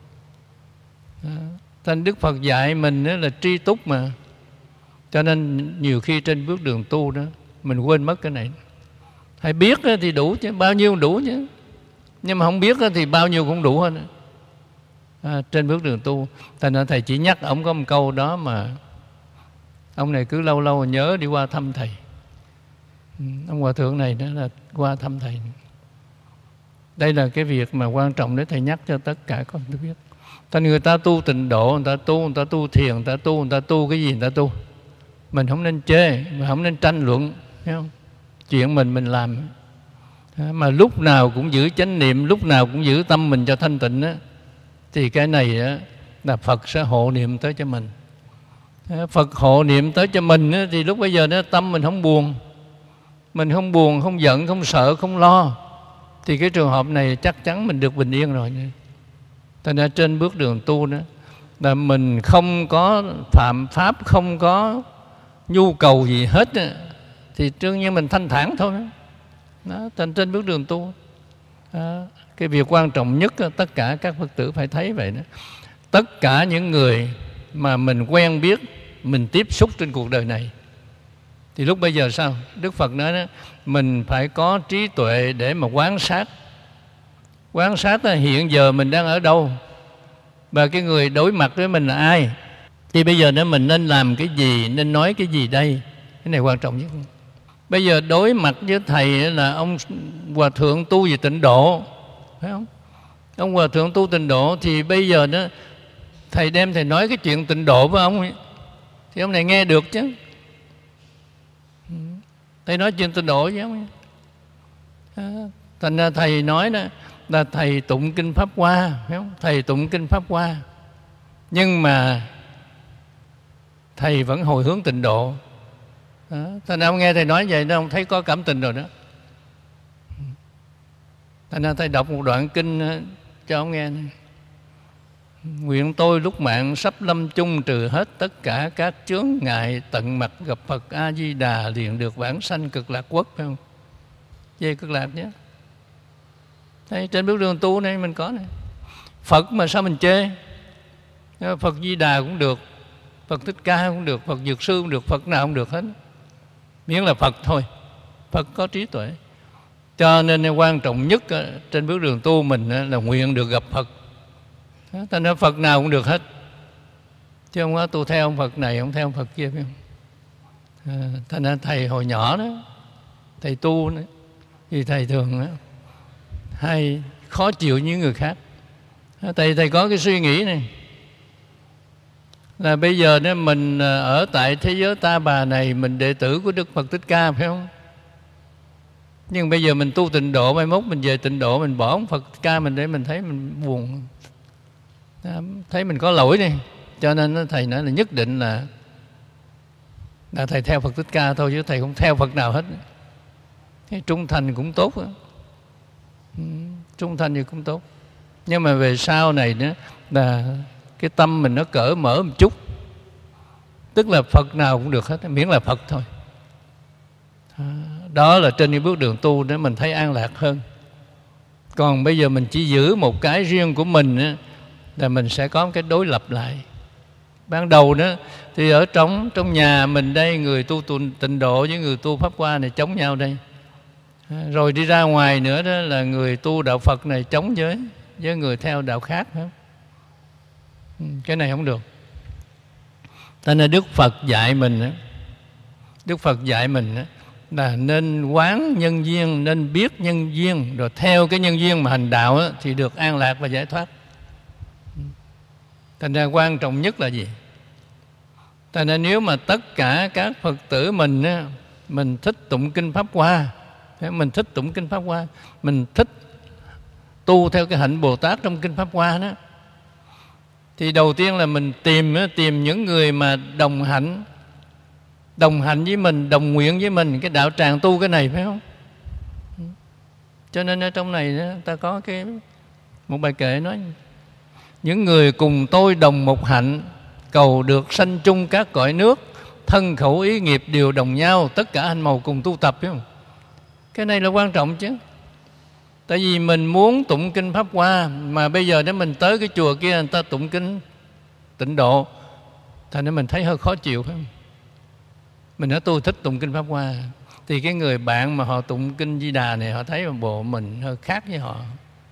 Thành Đức Phật dạy mình đó là tri túc mà. Cho nên nhiều khi trên bước đường tu đó mình quên mất cái này. Hay biết thì đủ chứ, bao nhiêu đủ chứ. Nhưng mà không biết thì bao nhiêu cũng đủ hết. À, trên bước đường tu. Thành ra thầy chỉ nhắc ông có một câu đó mà ông này cứ lâu lâu nhớ đi qua thăm thầy. Ông hòa thượng này đó là qua thăm thầy. Đây là cái việc mà quan trọng để thầy nhắc cho tất cả con tôi biết. Thành người ta tu tịnh độ, người ta tu, người ta tu thiền, người ta tu, người ta tu cái gì người ta tu. Mình không nên chê, mình không nên tranh luận, thấy không? Chuyện mình mình làm. Mà lúc nào cũng giữ chánh niệm, lúc nào cũng giữ tâm mình cho thanh tịnh á, thì cái này á, là Phật sẽ hộ niệm tới cho mình. Phật hộ niệm tới cho mình á, thì lúc bây giờ đó, tâm mình không buồn. Mình không buồn, không giận, không sợ, không lo, thì cái trường hợp này chắc chắn mình được bình yên rồi. Thành ra trên bước đường tu đó là mình không có phạm pháp, không có nhu cầu gì hết, thì đương nhiên mình thanh thản thôi. Đó, trên, trên bước đường tu đó, cái việc quan trọng nhất tất cả các Phật tử phải thấy vậy đó. Tất cả những người mà mình quen biết, mình tiếp xúc trên cuộc đời này, thì lúc bây giờ sao? Đức Phật nói đó, mình phải có trí tuệ để mà quan sát Quan sát là hiện giờ mình đang ở đâu, và cái người đối mặt với mình là ai. Thì bây giờ nếu mình nên làm cái gì, nên nói cái gì đây, cái này quan trọng nhất. Bây giờ đối mặt với thầy là ông hòa thượng tu về tịnh độ, phải không? Ông hòa thượng tu tịnh độ thì bây giờ đó thầy đem thầy nói cái chuyện tịnh độ với ông ấy, thì ông này nghe được chứ. Thầy nói chuyện tịnh độ với ông ấy. Thành ra thầy nói đó là thầy tụng kinh Pháp Hoa, phải không? Thầy tụng kinh Pháp Hoa, nhưng mà thầy vẫn hồi hướng tịnh độ. Đó. Thành ra ông nghe thầy nói vậy đó, ông thấy có cảm tình rồi đó. Thành ra thầy đọc một đoạn kinh cho ông nghe này. Nguyện tôi lúc mạng sắp lâm chung, trừ hết tất cả các chướng ngại, tận mặt gặp Phật A-di-đà, liền được vãng sanh cực lạc quốc, phải không? Về cực lạc nhé. Đây, trên bước đường tu này mình có này. Phật mà sao mình chê? Phật Di Đà cũng được, Phật Thích Ca cũng được, Phật Dược Sư cũng được, Phật nào cũng được hết, miễn là Phật thôi. Phật có trí tuệ. Cho nên quan trọng nhất trên bước đường tu mình là nguyện được gặp Phật. Thành ra Phật nào cũng được hết, chứ không có tu theo ông Phật này, không theo ông Phật kia, phải không? À, thành ra thầy hồi nhỏ đó, thầy tu đó, thì thầy thường đó, hay khó chịu những người khác. Thầy thầy có cái suy nghĩ này là bây giờ nếu mình ở tại thế giới Ta Bà này, mình đệ tử của Đức Phật Thích Ca, phải không? Nhưng bây giờ mình tu tịnh độ, mai mốt mình về tịnh độ, mình bỏ ông Phật Thích Ca mình để mình thấy mình buồn, thấy mình có lỗi đi. Cho nên thầy nói là nhất định là là thầy theo Phật Thích Ca thôi, chứ thầy không theo Phật nào hết. Cái trung thành cũng tốt đó. Trung thành thì cũng tốt. Nhưng mà về sau này nữa là cái tâm mình nó cởi mở một chút, tức là Phật nào cũng được hết, miễn là Phật thôi. Đó là trên cái bước đường tu để mình thấy an lạc hơn. Còn bây giờ mình chỉ giữ một cái riêng của mình á, là mình sẽ có cái đối lập lại. Ban đầu đó thì ở trong trong nhà mình đây, người tu tịnh độ với người tu Pháp Hoa này chống nhau đây. Rồi đi ra ngoài nữa đó là người tu đạo Phật này chống với với người theo đạo khác, phải không? Cái này không được. Cho nên Đức Phật dạy mình, Đức Phật dạy mình là nên quán nhân duyên, nên biết nhân duyên, rồi theo cái nhân duyên mà hành đạo thì được an lạc và giải thoát. Thành ra quan trọng nhất là gì? Thành ra nếu mà tất cả các Phật tử mình mình thích tụng kinh Pháp Hoa, mình thích tụng kinh Pháp Hoa, mình thích tu theo cái hạnh Bồ Tát trong kinh Pháp Hoa đó, thì đầu tiên là mình tìm tìm những người mà đồng hạnh, đồng hạnh với mình, đồng nguyện với mình cái đạo tràng tu cái này, phải không? Cho nên ở trong này ta có cái một bài kệ nói: những người cùng tôi đồng một hạnh, cầu được sanh chung các cõi nước, thân khẩu ý nghiệp đều đồng nhau, tất cả hành màu cùng tu tập, phải không? Cái này là quan trọng chứ. Tại vì mình muốn tụng kinh Pháp Hoa, mà bây giờ nếu mình tới cái chùa kia người ta tụng kinh tịnh độ, thành nên mình thấy hơi khó chịu, phải không? Mình nói tôi thích tụng kinh Pháp Hoa, thì cái người bạn mà họ tụng kinh Di Đà này, họ thấy bộ mình hơi khác với họ,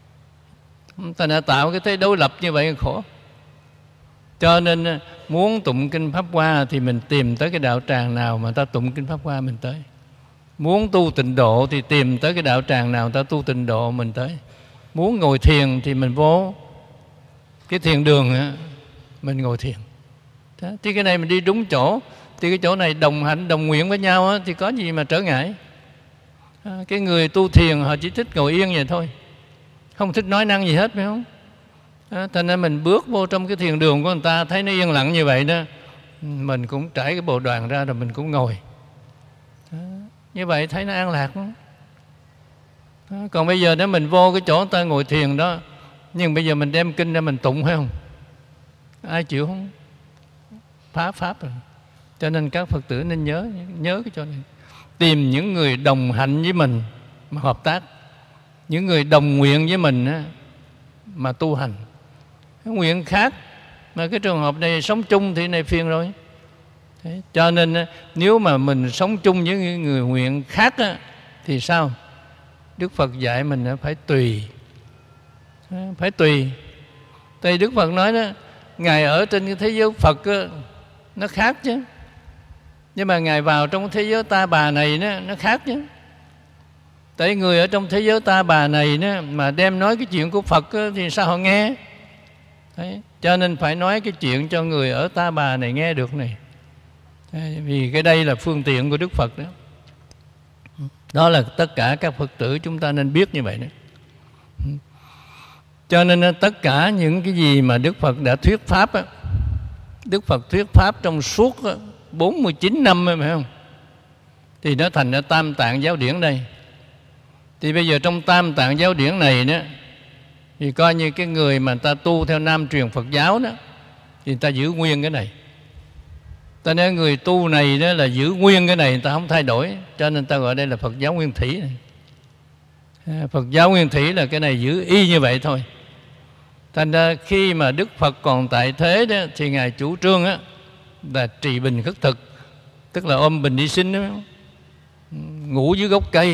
ta đã tạo cái thế đối lập như vậy khổ. Cho nên muốn tụng kinh Pháp Hoa thì mình tìm tới cái đạo tràng nào mà ta tụng kinh Pháp Hoa mình tới. Muốn tu tịnh độ thì tìm tới cái đạo tràng nào ta tu tịnh độ mình tới. Muốn ngồi thiền thì mình vô cái thiền đường á, mình ngồi thiền. Đó. Thì cái này mình đi đúng chỗ, thì cái chỗ này đồng hạnh đồng nguyện với nhau á, thì có gì mà trở ngại. À, cái người tu thiền họ chỉ thích ngồi yên vậy thôi, không thích nói năng gì hết, phải không? À, thành ra mình bước vô trong cái thiền đường của người ta, thấy nó yên lặng như vậy đó, mình cũng trải cái bộ đoàn ra rồi mình cũng ngồi. À, như vậy thấy nó an lạc đó. À, còn bây giờ nếu mình vô cái chỗ người ta ngồi thiền đó, nhưng bây giờ mình đem kinh ra mình tụng, phải không? Ai chịu không? Phá pháp rồi. Cho nên các Phật tử nên nhớ nhớ cái chỗ này, tìm những người đồng hạnh với mình mà hợp tác, những người đồng nguyện với mình á, mà tu hành. Cái nguyện khác, mà cái trường hợp này sống chung thì này phiền rồi. Thế, cho nên nếu mà mình sống chung với người nguyện khác á, thì sao? Đức Phật dạy mình phải tùy, phải tùy. Tại Đức Phật nói đó, Ngài ở trên cái thế giới Phật đó, nó khác chứ. Nhưng mà Ngài vào trong thế giới ta bà này nó, nó khác chứ. Tại người ở trong thế giới ta bà này đó, mà đem nói cái chuyện của Phật đó, thì sao họ nghe? Đấy. Cho nên phải nói cái chuyện cho người ở ta bà này nghe được này. Đấy. Vì cái đây là phương tiện của Đức Phật đó. Đó là tất cả các Phật tử chúng ta nên biết như vậy đó. Cho nên tất cả những cái gì mà Đức Phật đã thuyết pháp á, Đức Phật thuyết pháp trong suốt bốn mươi chín năm phải không? Thì nó thành ra Tam Tạng Giáo Điển đây. Thì bây giờ trong Tam Tạng Giáo Điển này đó, thì coi như cái người mà ta tu theo Nam truyền Phật giáo đó, thì ta giữ nguyên cái này. Ta nói người tu này đó là giữ nguyên cái này, người ta không thay đổi. Cho nên ta gọi đây là Phật giáo nguyên thủy này. Phật giáo nguyên thủy là cái này giữ y như vậy thôi. Thành ra khi mà Đức Phật còn tại thế đó, thì Ngài chủ trương á, là trì bình khất thực, tức là ôm bình đi sinh đó, ngủ dưới gốc cây,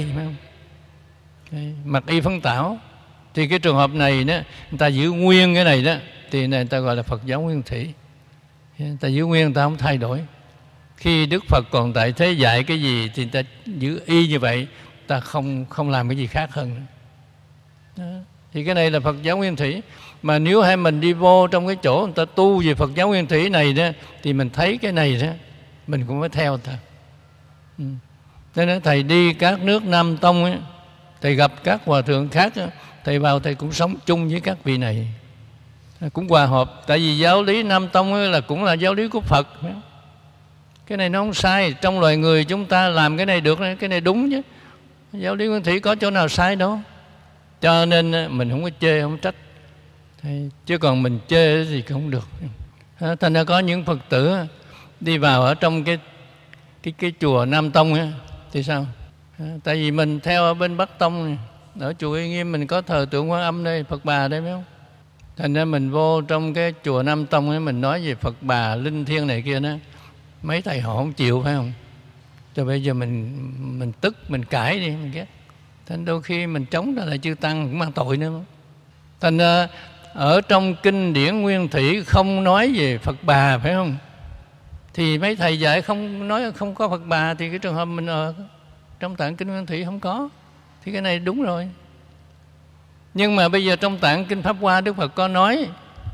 mặc y phấn tảo. Thì cái trường hợp này đó, người ta giữ nguyên cái này đó, thì này người ta gọi là Phật giáo nguyên thủy. Người ta giữ nguyên, người ta không thay đổi. Khi Đức Phật còn tại thế dạy cái gì thì người ta giữ y như vậy, ta không không làm cái gì khác hơn. Đó. Thì cái này là Phật giáo nguyên thủy. Mà nếu hai mình đi vô trong cái chỗ người ta tu về Phật giáo nguyên thủy này đó, thì mình thấy cái này đó, mình cũng phải theo ta. Ừ. Thế nên thầy đi các nước Nam Tông ấy, thầy gặp các hòa thượng khác ấy, thầy vào thầy cũng sống chung với các vị này, cũng hòa hợp. Tại vì giáo lý Nam Tông ấy là cũng là giáo lý của Phật. Cái này nó không sai. Trong loài người chúng ta làm cái này được, cái này đúng chứ. Giáo lý nguyên thủy có chỗ nào sai đâu. Cho nên mình không có chê, không trách. Chứ còn mình chê thì không được. Thành ra có những Phật tử đi vào ở trong cái cái cái chùa Nam Tông ấy, thì sao? Tại vì mình theo ở bên Bắc Tông này, ở chùa Uy Nghiêm mình có thờ tượng Quan Âm đây, Phật Bà đây phải không? Thành ra mình vô trong cái chùa Nam Tông ấy, mình nói về Phật Bà, linh thiêng này kia đó, mấy thầy họ không chịu phải không? Rồi bây giờ mình mình tức, mình cãi đi, mình ghét. Thành đôi khi mình chống ra lại chư Tăng cũng mang tội nữa. Thành ra ở trong kinh điển nguyên thủy không nói về Phật Bà phải không? Thì mấy thầy dạy không nói không có Phật Bà, thì cái trường hợp mình ở trong tạng kinh nguyên thủy không có, thì cái này đúng rồi. Nhưng mà bây giờ trong tạng kinh Pháp Hoa Đức Phật có nói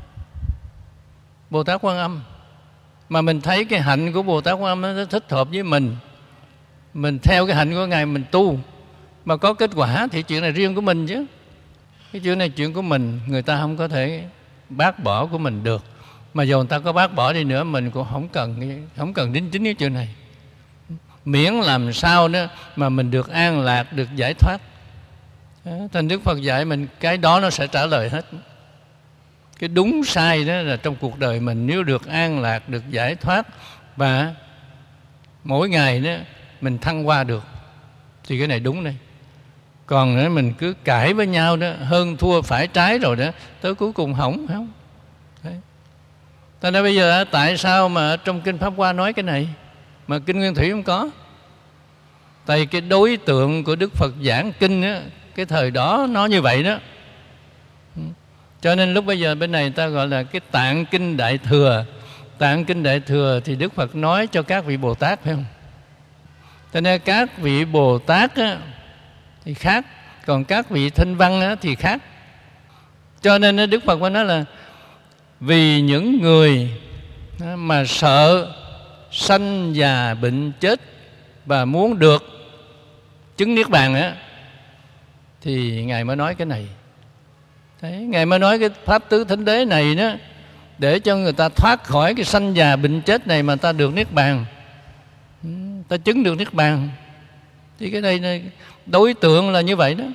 Bồ Tát Quan Âm, mà mình thấy cái hạnh của Bồ Tát Quan Âm nó thích hợp với mình, mình theo cái hạnh của Ngài mình tu mà có kết quả, thì chuyện này riêng của mình chứ. Cái chuyện này chuyện của mình, người ta không có thể bác bỏ của mình được. Mà dù người ta có bác bỏ đi nữa, mình cũng không cần không cần đính chính cái chuyện này. Miễn làm sao đó mà mình được an lạc, được giải thoát. Thành Đức Phật dạy mình cái đó nó sẽ trả lời hết. Cái đúng sai đó là trong cuộc đời mình, nếu được an lạc, được giải thoát và mỗi ngày đó mình thăng hoa được, thì cái này đúng đây. Còn nữa mình cứ cãi với nhau đó, hơn thua phải trái rồi đó, tới cuối cùng hỏng, phải không? Đấy. Thế nên bây giờ tại sao mà trong kinh Pháp Hoa nói cái này mà kinh Nguyên Thủy không có? Tại cái đối tượng của Đức Phật giảng kinh đó, cái thời đó nó như vậy đó. Cho nên lúc bây giờ bên này người ta gọi là cái tạng kinh Đại Thừa. Tạng kinh Đại Thừa thì Đức Phật nói cho các vị Bồ Tát, phải không? Cho nên các vị Bồ Tát á, thì khác, còn các vị Thanh Văn á, thì khác. Cho nên Đức Phật mới nói là vì những người mà sợ sanh già bệnh chết và muốn được chứng Niết Bàn á, thì Ngài mới nói cái này. Đấy, Ngài mới nói cái Pháp Tứ Thánh Đế này đó, để cho người ta thoát khỏi cái sanh già bệnh chết này mà ta được Niết Bàn, ta chứng được Niết Bàn. Thì cái đây này, đối tượng là như vậy đó.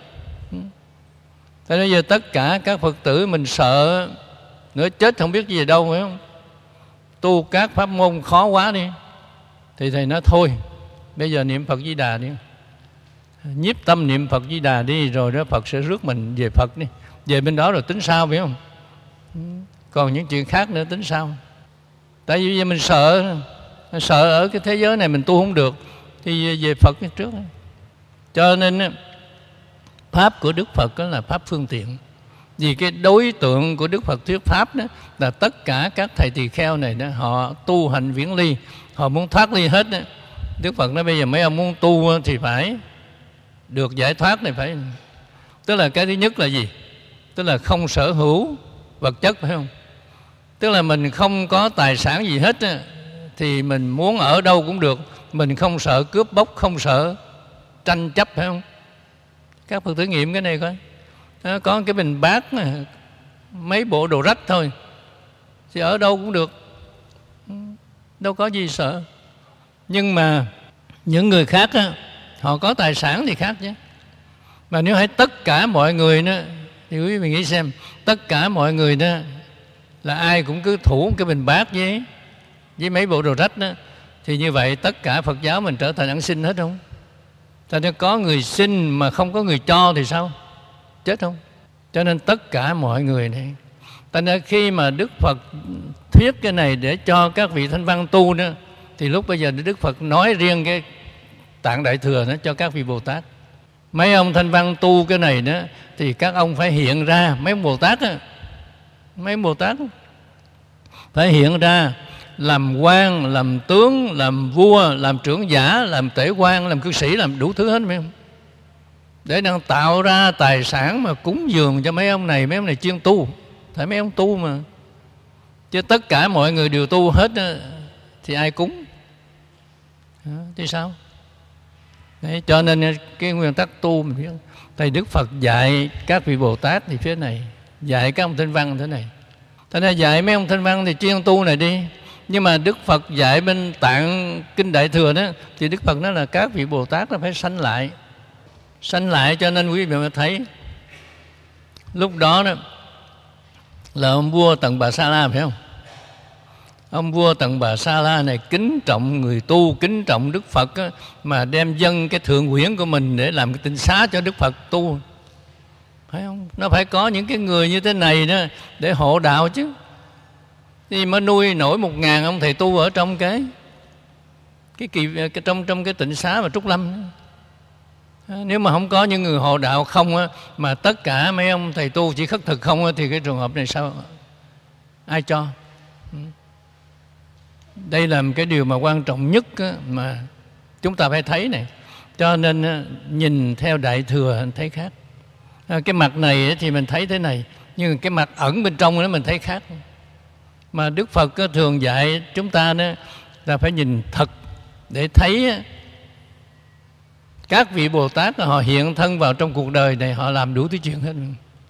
Thế bây giờ tất cả các Phật tử mình sợ nữa chết không biết gì đâu, phải không? Tu các pháp môn khó quá đi, thì thầy nói thôi, bây giờ niệm Phật Di Đà đi, nhiếp tâm niệm Phật Di Đà đi, rồi đó Phật sẽ rước mình về Phật đi, về bên đó rồi tính sao, phải không? Còn những chuyện khác nữa tính sao? Tại vì giờ mình sợ, sợ ở cái thế giới này mình tu không được, thì về Phật trước. Cho nên pháp của Đức Phật đó là pháp phương tiện. Vì cái đối tượng của Đức Phật thuyết pháp đó là tất cả các thầy tỳ kheo này đó, họ tu hành viễn ly, họ muốn thoát ly hết đó. Đức Phật nói bây giờ mấy ông muốn tu thì phải được giải thoát này phải. Tức là cái thứ nhất là gì? Tức là không sở hữu vật chất, phải không? Tức là mình không có tài sản gì hết á, thì mình muốn ở đâu cũng được. Mình không sợ cướp bóc, không sợ tranh chấp, phải không? Các Phật thử nghiệm cái này coi. Đó, có cái bình bát, mấy bộ đồ rách thôi, thì ở đâu cũng được, đâu có gì sợ. Nhưng mà những người khác á, họ có tài sản thì khác chứ. Mà nếu hãy tất cả mọi người đó, thì quý vị nghĩ xem, tất cả mọi người đó là ai cũng cứ thủ cái bình bát với với mấy bộ đồ rách đó, thì như vậy tất cả Phật giáo mình trở thành ăn xin hết không? Cho nên có người xin mà không có người cho thì sao? Chết không? Cho nên tất cả mọi người này, cho nên khi mà Đức Phật thuyết cái này để cho các vị thanh văn tu đó, thì lúc bây giờ Đức Phật nói riêng cái Tạng Đại Thừa đó cho các vị Bồ Tát. Mấy ông thanh văn tu cái này đó thì các ông phải hiện ra, mấy ông Bồ Tát đó, mấy ông Bồ Tát đó, phải hiện ra làm quan, làm tướng, làm vua, làm trưởng giả, làm tể quan, làm cư sĩ, làm đủ thứ hết, phải không? Để đang tạo ra tài sản mà cúng dường cho mấy ông này. Mấy ông này chuyên tu, tại mấy ông tu mà. Chứ tất cả mọi người đều tu hết thì ai cúng? Đó, thì sao? Đấy, cho nên cái nguyên tắc tu mình biết. Thầy Đức Phật dạy các vị Bồ Tát thì phía này, dạy các ông thanh văn thế này. Thế nên dạy mấy ông thanh văn thì chuyên tu này đi. Nhưng mà Đức Phật dạy bên Tạng Kinh Đại Thừa đó, thì Đức Phật nói là các vị Bồ Tát nó phải sanh lại. Sanh lại, cho nên quý vị mới thấy lúc đó đó là ông vua Tần Bà Sa La, phải không? Ông vua Tần Bà Sa La này kính trọng người tu, kính trọng Đức Phật á, mà đem dâng cái thượng quyển của mình để làm cái tịnh xá cho Đức Phật tu, phải không? Nó phải có những cái người như thế này đó để hộ đạo chứ. Thì mới nuôi nổi một ngàn ông thầy tu ở trong cái cái kỳ cái, trong trong cái tịnh xá và Trúc Lâm đó. Nếu mà không có những người hộ đạo không á, mà tất cả mấy ông thầy tu chỉ khất thực không á, thì cái trường hợp này sao ai cho? Đây là một cái điều mà quan trọng nhất á, mà chúng ta phải thấy này. Cho nên á, nhìn theo Đại Thừa thấy khác. À, cái mặt này thì mình thấy thế này, nhưng cái mặt ẩn bên trong đó mình thấy khác. Mà Đức Phật á, thường dạy chúng ta đó là phải nhìn thật để thấy á, các vị Bồ Tát họ hiện thân vào trong cuộc đời này, họ làm đủ thứ chuyện hết.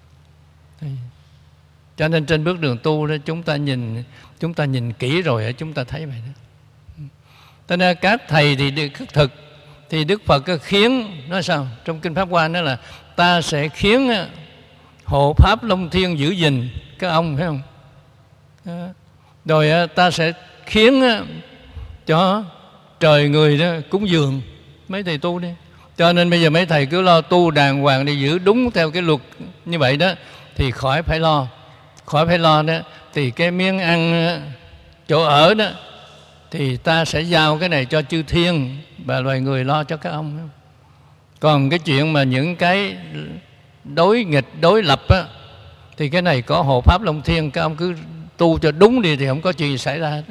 Cho nên trên bước đường tu đó, chúng ta nhìn chúng ta nhìn kỹ rồi chúng ta thấy vậy đó. Cho nên các thầy thì được khất thực, thì Đức Phật khiến nói sao trong Kinh Pháp Hoa nói là ta sẽ khiến hộ pháp Long Thiên giữ gìn các ông, phải không? Đó. Rồi ta sẽ khiến cho trời người đó cúng dường mấy thầy tu đi. Cho nên bây giờ mấy thầy cứ lo tu đàng hoàng để giữ đúng theo cái luật như vậy đó, thì khỏi phải lo. Khỏi phải lo đó, thì cái miếng ăn, chỗ ở đó, thì ta sẽ giao cái này cho chư thiên và loài người lo cho các ông. Còn cái chuyện mà những cái đối nghịch, đối lập á, thì cái này có hộ pháp Long Thiên, các ông cứ tu cho đúng đi thì không có chuyện gì xảy ra.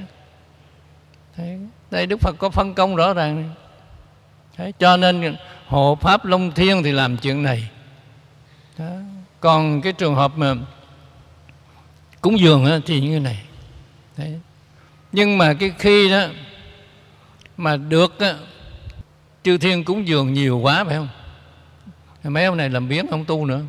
Đấy, đây Đức Phật có phân công rõ ràng. Đấy, cho nên hộ pháp Long Thiên thì làm chuyện này. Đó. Còn cái trường hợp mà cúng dường á, thì như thế này. Đấy. Nhưng mà cái khi đó mà được á, chư thiên cúng dường nhiều quá, phải không? Mấy ông này làm biến không tu nữa.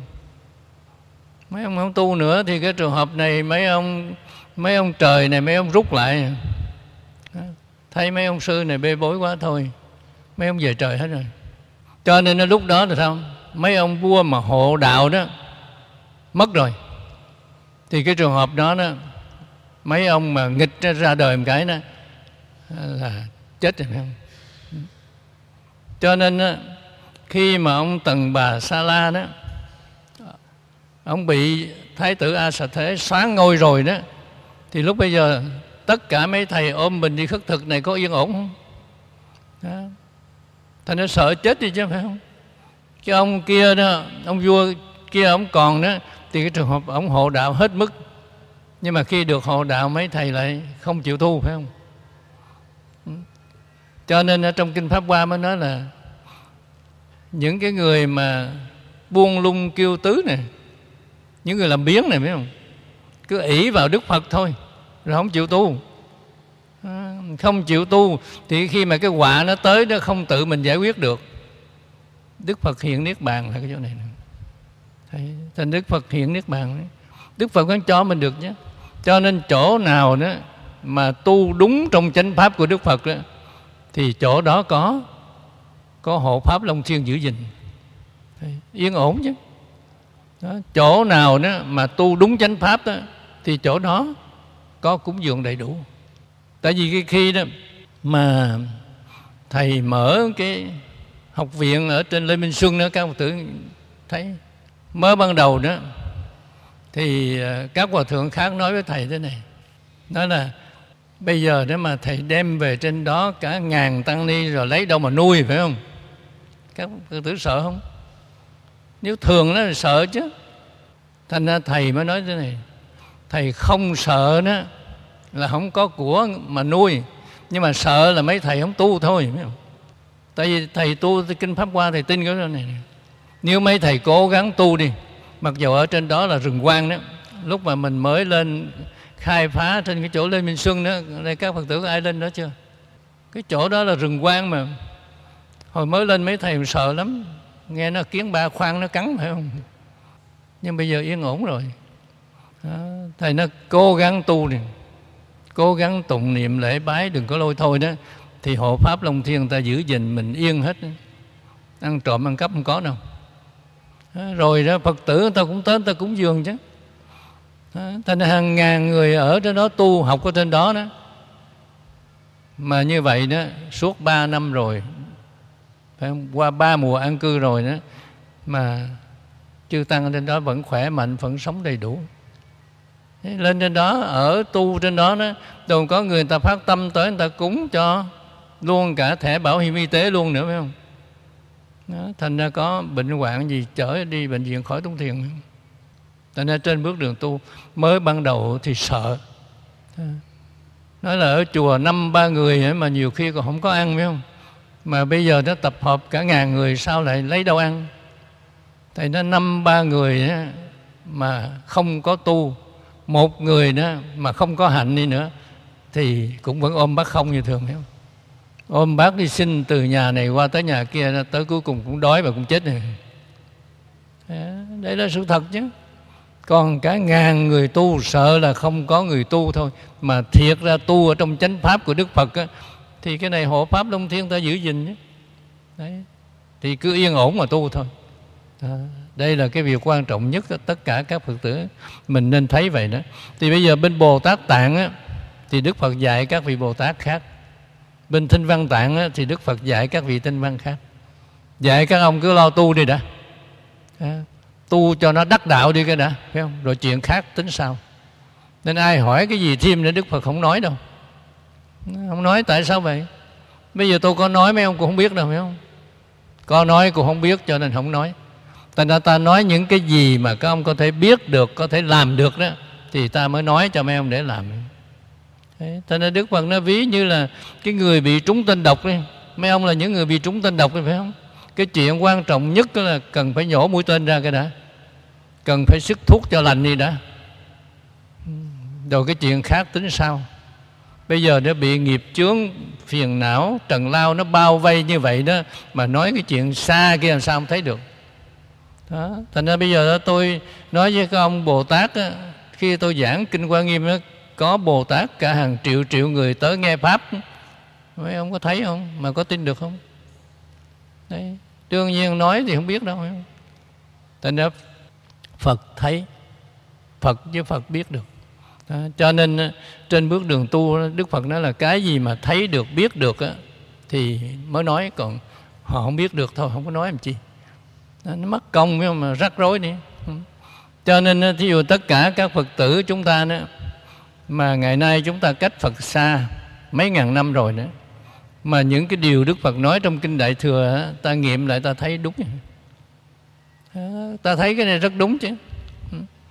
Mấy ông không tu nữa thì cái trường hợp này mấy ông mấy ông trời này mấy ông rút lại. Đó. Thấy mấy ông sư này bê bối quá thôi, mấy ông về trời hết rồi. Cho nên lúc đó là sao? Mấy ông vua mà hộ đạo đó mất rồi, thì cái trường hợp đó đó, mấy ông mà nghịch ra đời một cái đó là chết rồi, phải không? Cho nên đó, khi mà ông Tần Bà Sa La đó, ông bị Thái tử A Xà Thế soán ngôi rồi đó, thì lúc bây giờ tất cả mấy thầy ôm mình đi khất thực này có yên ổn không? Đó. Thành nó sợ chết đi chứ, phải không? Cái ông kia đó, ông vua kia ông còn đó, thì cái trường hợp ổng hộ đạo hết mức. Nhưng mà khi được hộ đạo mấy thầy lại không chịu tu, phải không? Cho nên ở trong Kinh Pháp Hoa mới nói là những cái người mà buông lung kiêu tứ này, những người làm biếng này, biết không, cứ ỷ vào Đức Phật thôi, rồi không chịu tu. À, không chịu tu thì khi mà cái họa nó tới đó không tự mình giải quyết được. Đức Phật hiện Niết Bàn là cái chỗ này. Thấy, thành Đức Phật hiện Niết Bàn đấy. Đức Phật vẫn cho mình được chứ. Cho nên chỗ nào đó mà tu đúng trong chánh pháp của Đức Phật đó, thì chỗ đó có có hộ pháp Long Thiên giữ gìn. Thấy, yên ổn chứ. Đó, chỗ nào đó mà tu đúng chánh pháp đó, thì chỗ đó có cúng dường đầy đủ. Tại vì cái khi đó mà thầy mở cái học viện ở trên Lê Minh Xuân đó, các Phật tử thấy mới ban đầu đó thì các hòa thượng khác nói với thầy thế này, nói là bây giờ nếu mà thầy đem về trên đó cả ngàn tăng ni rồi lấy đâu mà nuôi, phải không? Các Phật tử sợ không? Nếu thường nó là sợ chứ. Thành ra thầy mới nói thế này, thầy không sợ đó là không có của mà nuôi, nhưng mà sợ là mấy thầy không tu thôi, phải không? Tại vì thầy tu Kinh Pháp Hoa, thầy tin cái này, này. Nếu mấy thầy cố gắng tu đi, mặc dù ở trên đó là rừng quang đó, lúc mà mình mới lên khai phá trên cái chỗ Lê Minh Xuân đó, đây các Phật tử có ai lên đó chưa? Cái chỗ đó là rừng quang mà hồi mới lên mấy thầy sợ lắm, nghe nó kiến ba khoang nó cắn, phải không? Nhưng bây giờ yên ổn rồi. Đó, thầy nó cố gắng tu đi, cố gắng tụng niệm lễ bái, đừng có lôi thôi đó, thì hộ pháp Long Thiên ta giữ gìn mình yên hết. Ăn trộm ăn cắp không có đâu. Đó, rồi đó Phật tử người ta cũng tới, người ta cúng dường chứ. Đó, thành ra hàng ngàn người ở trên đó tu học ở trên đó đó. Mà như vậy đó suốt ba năm rồi, phải không? Qua ba mùa an cư rồi đó, mà chư tăng ở trên đó vẫn khỏe mạnh, vẫn sống đầy đủ. Lên trên đó ở tu trên đó đó, đâu có người ta phát tâm tới, người ta cúng cho luôn cả thẻ bảo hiểm y tế luôn nữa, phải không? Đó, thành ra có bệnh hoạn gì chở đi bệnh viện khỏi tốn tiền. Thành ra trên bước đường tu mới ban đầu thì sợ. Nói là ở chùa năm ba người mà nhiều khi còn không có ăn, phải không? Mà bây giờ nó tập hợp cả ngàn người, sao lại lấy đâu ăn? Tại nó năm ba người đó, mà không có tu, một người đó mà không có hạnh đi nữa, thì cũng vẫn ôm bát không như thường, phải không? Ôm bát đi xin từ nhà này qua tới nhà kia, tới cuối cùng cũng đói và cũng chết rồi. Đấy là sự thật chứ. Còn cả ngàn người tu sợ là không có người tu thôi. Mà thiệt ra tu ở trong chánh pháp của Đức Phật á, thì cái này hộ pháp Long Thiên ta giữ gìn chứ. Đấy. Thì cứ yên ổn mà tu thôi. Đó. Đây là cái việc quan trọng nhất, tất cả các Phật tử mình nên thấy vậy đó. Thì bây giờ bên Bồ Tát Tạng á, thì Đức Phật dạy các vị Bồ Tát khác. Bên Tinh Văn Tạng á, thì Đức Phật dạy các vị Tinh Văn khác. Dạy các ông cứ lo tu đi đã. Đó. Tu cho nó đắc đạo đi cái đã, phải không? Rồi chuyện khác tính sau. Nên ai hỏi cái gì thêm nữa Đức Phật không nói đâu. Không nói tại sao vậy? Bây giờ tôi có nói mấy ông cũng không biết đâu, phải không? Có nói cũng không biết cho nên không nói. Thành ra ta nói những cái gì mà các ông có thể biết được, có thể làm được đó, thì ta mới nói cho mấy ông để làm. Thế nên Đức Phật nó ví như là cái người bị trúng tên độc đi. Mấy ông là những người bị trúng tên độc đi, phải không? Cái chuyện quan trọng nhất là cần phải nhổ mũi tên ra cái đã, cần phải sức thuốc cho lành đi đã, rồi cái chuyện khác tính sau. Bây giờ nó bị nghiệp chướng, phiền não, trần lao nó bao vây như vậy đó, mà nói cái chuyện xa kia làm sao không thấy được. Đó. Thành ra bây giờ đó, tôi nói với các ông Bồ Tát đó, khi tôi giảng Kinh Hoa Nghiêm đó, có Bồ Tát cả hàng triệu triệu người tới nghe Pháp. Mấy ông có thấy không? Mà có tin được không? Đấy. Đương nhiên nói thì không biết đâu. Thành ra Phật thấy, Phật với Phật biết được. Đó. Cho nên trên bước đường tu, Đức Phật nói là cái gì mà thấy được, biết được á, thì mới nói, còn họ không biết được thôi, không có nói làm chi. Đó, nó mất công mà rắc rối đi. Cho nên thí dụ tất cả các Phật tử chúng ta đó, mà ngày nay chúng ta cách Phật xa mấy ngàn năm rồi nữa, mà những cái điều Đức Phật nói trong Kinh Đại Thừa ta nghiệm lại ta thấy đúng. Ta thấy cái này rất đúng chứ.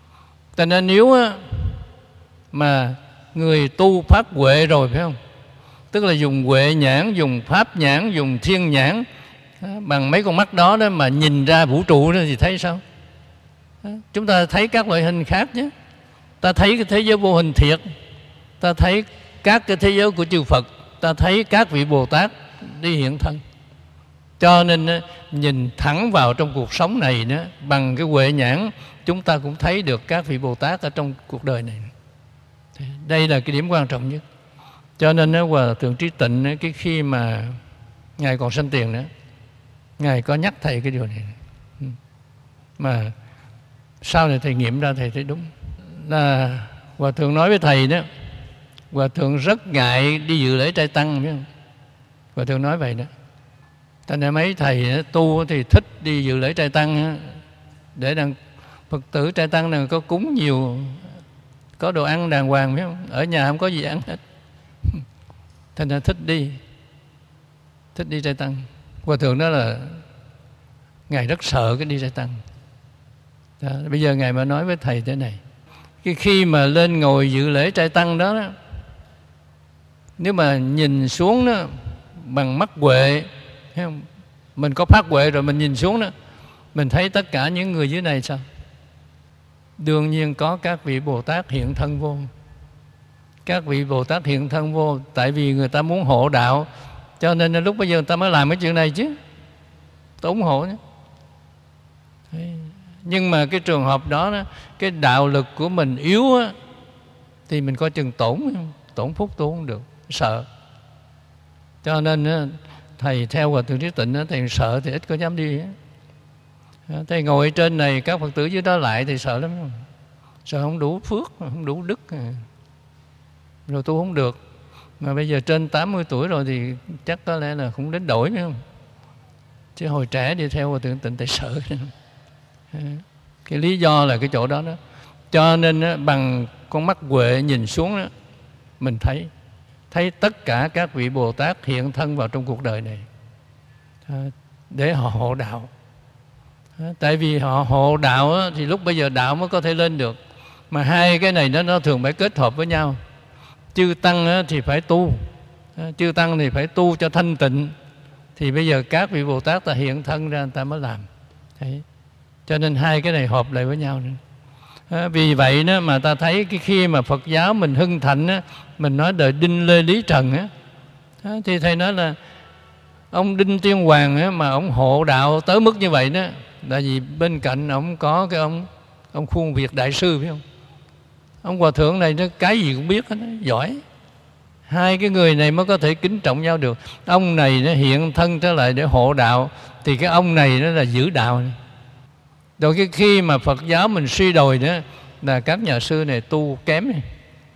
Cho nên nếu á, mà người tu phát huệ rồi, phải không? Tức là dùng huệ nhãn, dùng pháp nhãn, dùng thiên nhãn, bằng mấy con mắt đó đó mà nhìn ra vũ trụ đó thì thấy sao? Chúng ta thấy các loại hình khác chứ. Ta thấy cái thế giới vô hình thiệt, ta thấy các cái thế giới của chư Phật, ta thấy các vị Bồ Tát đi hiện thân. Cho nên nhìn thẳng vào trong cuộc sống này đó, bằng cái huệ nhãn, chúng ta cũng thấy được các vị Bồ Tát ở trong cuộc đời này. Đây là cái điểm quan trọng nhất. Cho nên Hòa Thượng Trí Tịnh, cái khi mà Ngài còn sanh tiền nữa, Ngài có nhắc thầy cái điều này, mà sau này thầy nghiệm ra thầy thấy đúng. Là Hòa Thượng nói với thầy đó, Hòa Thượng rất ngại đi dự lễ trai tăng, biết không? Hòa Thượng nói vậy đó. Cho nên mấy thầy tu thì thích đi dự lễ trai tăng, để đằng Phật tử trai tăng này có cúng nhiều, có đồ ăn đàng hoàng, biết không? Ở nhà không có gì ăn hết. Thành ra thích đi, thích đi trai tăng. Hòa Thượng đó là Ngài rất sợ cái đi trai tăng. Đó, bây giờ Ngài mới nói với thầy thế này, cái khi mà lên ngồi dự lễ trai tăng đó, đó, nếu mà nhìn xuống đó bằng mắt huệ, thấy không? Mình có phát huệ rồi, mình nhìn xuống đó, mình thấy tất cả những người dưới này sao? Đương nhiên có các vị Bồ Tát hiện thân vô. Các vị Bồ Tát hiện thân vô, tại vì người ta muốn hộ đạo, cho nên lúc bây giờ người ta mới làm cái chuyện này chứ, ta ủng hộ nhé. Nhưng mà cái trường hợp đó, đó cái đạo lực của mình yếu á, thì mình coi chừng tổn, tổn phúc tu không được, sợ. Cho nên thầy theo Hòa Thượng Trí Tịnh, thầy sợ thì ít có dám đi. Thầy ngồi trên này, các Phật tử dưới đó lại thì sợ lắm, sợ không đủ phước, không đủ đức, rồi tu không được. Mà bây giờ trên tám mươi tuổi rồi thì chắc có lẽ là không đến đổi, phải không? Chứ hồi trẻ đi theo Hòa Thượng Tịnh thầy sợ. Cái lý do là cái chỗ đó đó. Cho nên bằng con mắt huệ nhìn xuống đó, mình thấy thấy tất cả các vị Bồ Tát hiện thân vào trong cuộc đời này để họ hộ đạo. Tại vì họ hộ đạo thì lúc bây giờ đạo mới có thể lên được. Mà hai cái này nó, nó thường phải kết hợp với nhau. Chư Tăng thì phải tu, chư Tăng thì phải tu cho thanh tịnh, thì bây giờ các vị Bồ Tát ta hiện thân ra người ta mới làm. Đấy. Cho nên hai cái này hợp lại với nhau nữa. À, vì vậy đó mà ta thấy cái khi mà Phật giáo mình hưng thịnh á, mình nói đời Đinh Lê Lý Trần á, à, thì thầy nói là ông Đinh Tiên Hoàng á, mà ông hộ đạo tới mức như vậy đó, là vì bên cạnh ông có cái ông ông Khuôn Việt Đại Sư, phải không? Ông Hòa Thượng này nó cái gì cũng biết hết, giỏi. Hai cái người này mới có thể kính trọng nhau được. Ông này nó hiện thân trở lại để hộ đạo, thì cái ông này nó là giữ đạo này. Rồi cái khi mà Phật giáo mình suy đồi đó, là các nhà sư này tu kém này.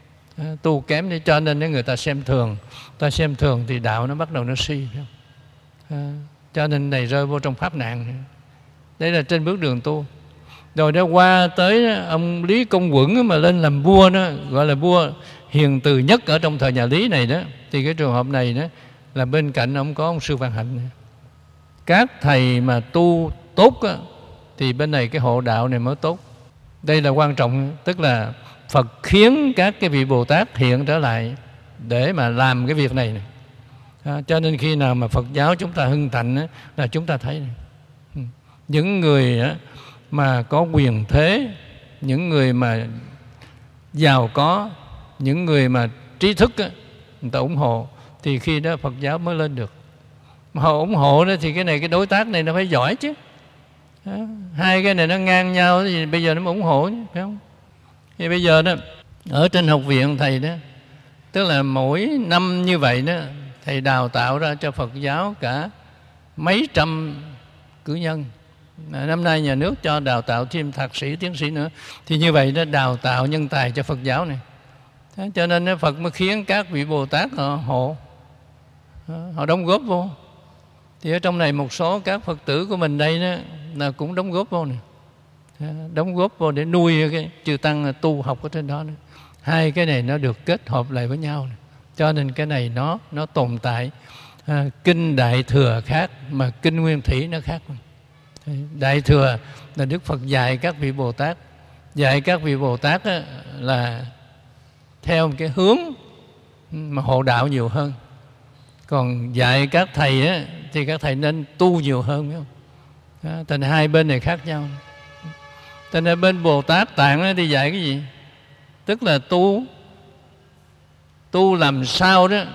Tu kém để cho nên người ta xem thường. Ta xem thường thì đạo nó bắt đầu nó suy, phải không? À, cho nên này rơi vô trong pháp nạn. Đây là trên bước đường tu. Rồi đã qua tới ông Lý Công Quẩn mà lên làm vua đó, gọi là vua hiền từ nhất ở trong thời nhà Lý này đó. Thì cái trường hợp này đó là bên cạnh ông có ông Sư Văn Hạnh này. Các thầy mà tu tốt đó, thì bên này cái hộ đạo này mới tốt. Đây là quan trọng, tức là Phật khiến các cái vị Bồ Tát hiện trở lại để mà làm cái việc này, này. À, cho nên khi nào mà Phật giáo chúng ta hưng thịnh á, là chúng ta thấy này. Những người á, mà có quyền thế, những người mà giàu có, những người mà trí thức á, người ta ủng hộ, thì khi đó Phật giáo mới lên được. Mà họ ủng hộ đó thì cái này cái đối tác này nó phải giỏi chứ. Đó. Hai cái này nó ngang nhau thì bây giờ nó mới ủng hộ chứ, phải không? Thì bây giờ đó ở trên học viện thầy đó, tức là mỗi năm như vậy đó, thầy đào tạo ra cho Phật giáo cả mấy trăm cử nhân. Năm nay nhà nước cho đào tạo thêm thạc sĩ, tiến sĩ nữa. Thì như vậy nó đào tạo nhân tài cho Phật giáo này. Thế cho nên Phật mới khiến các vị Bồ Tát họ hộ, họ đóng góp vô. Thì ở trong này một số các Phật tử của mình đây đó, là cũng đóng góp vô này. Đóng góp vô để nuôi cái chư Tăng tu học ở trên đó nữa. Hai cái này nó được kết hợp lại với nhau này. Cho nên cái này nó nó tồn tại. À, kinh Đại Thừa khác mà kinh Nguyên Thủy nó khác. Đại Thừa là Đức Phật dạy các vị Bồ Tát dạy các vị Bồ Tát á, là theo một cái hướng mà hộ đạo nhiều hơn. Còn dạy các thầy á, thì các thầy nên tu nhiều hơn, phải không? Đó, thành hai bên này khác nhau. Cho nên bên Bồ Tát Tạng á, thì dạy cái gì? Tức là tu tu làm sao đó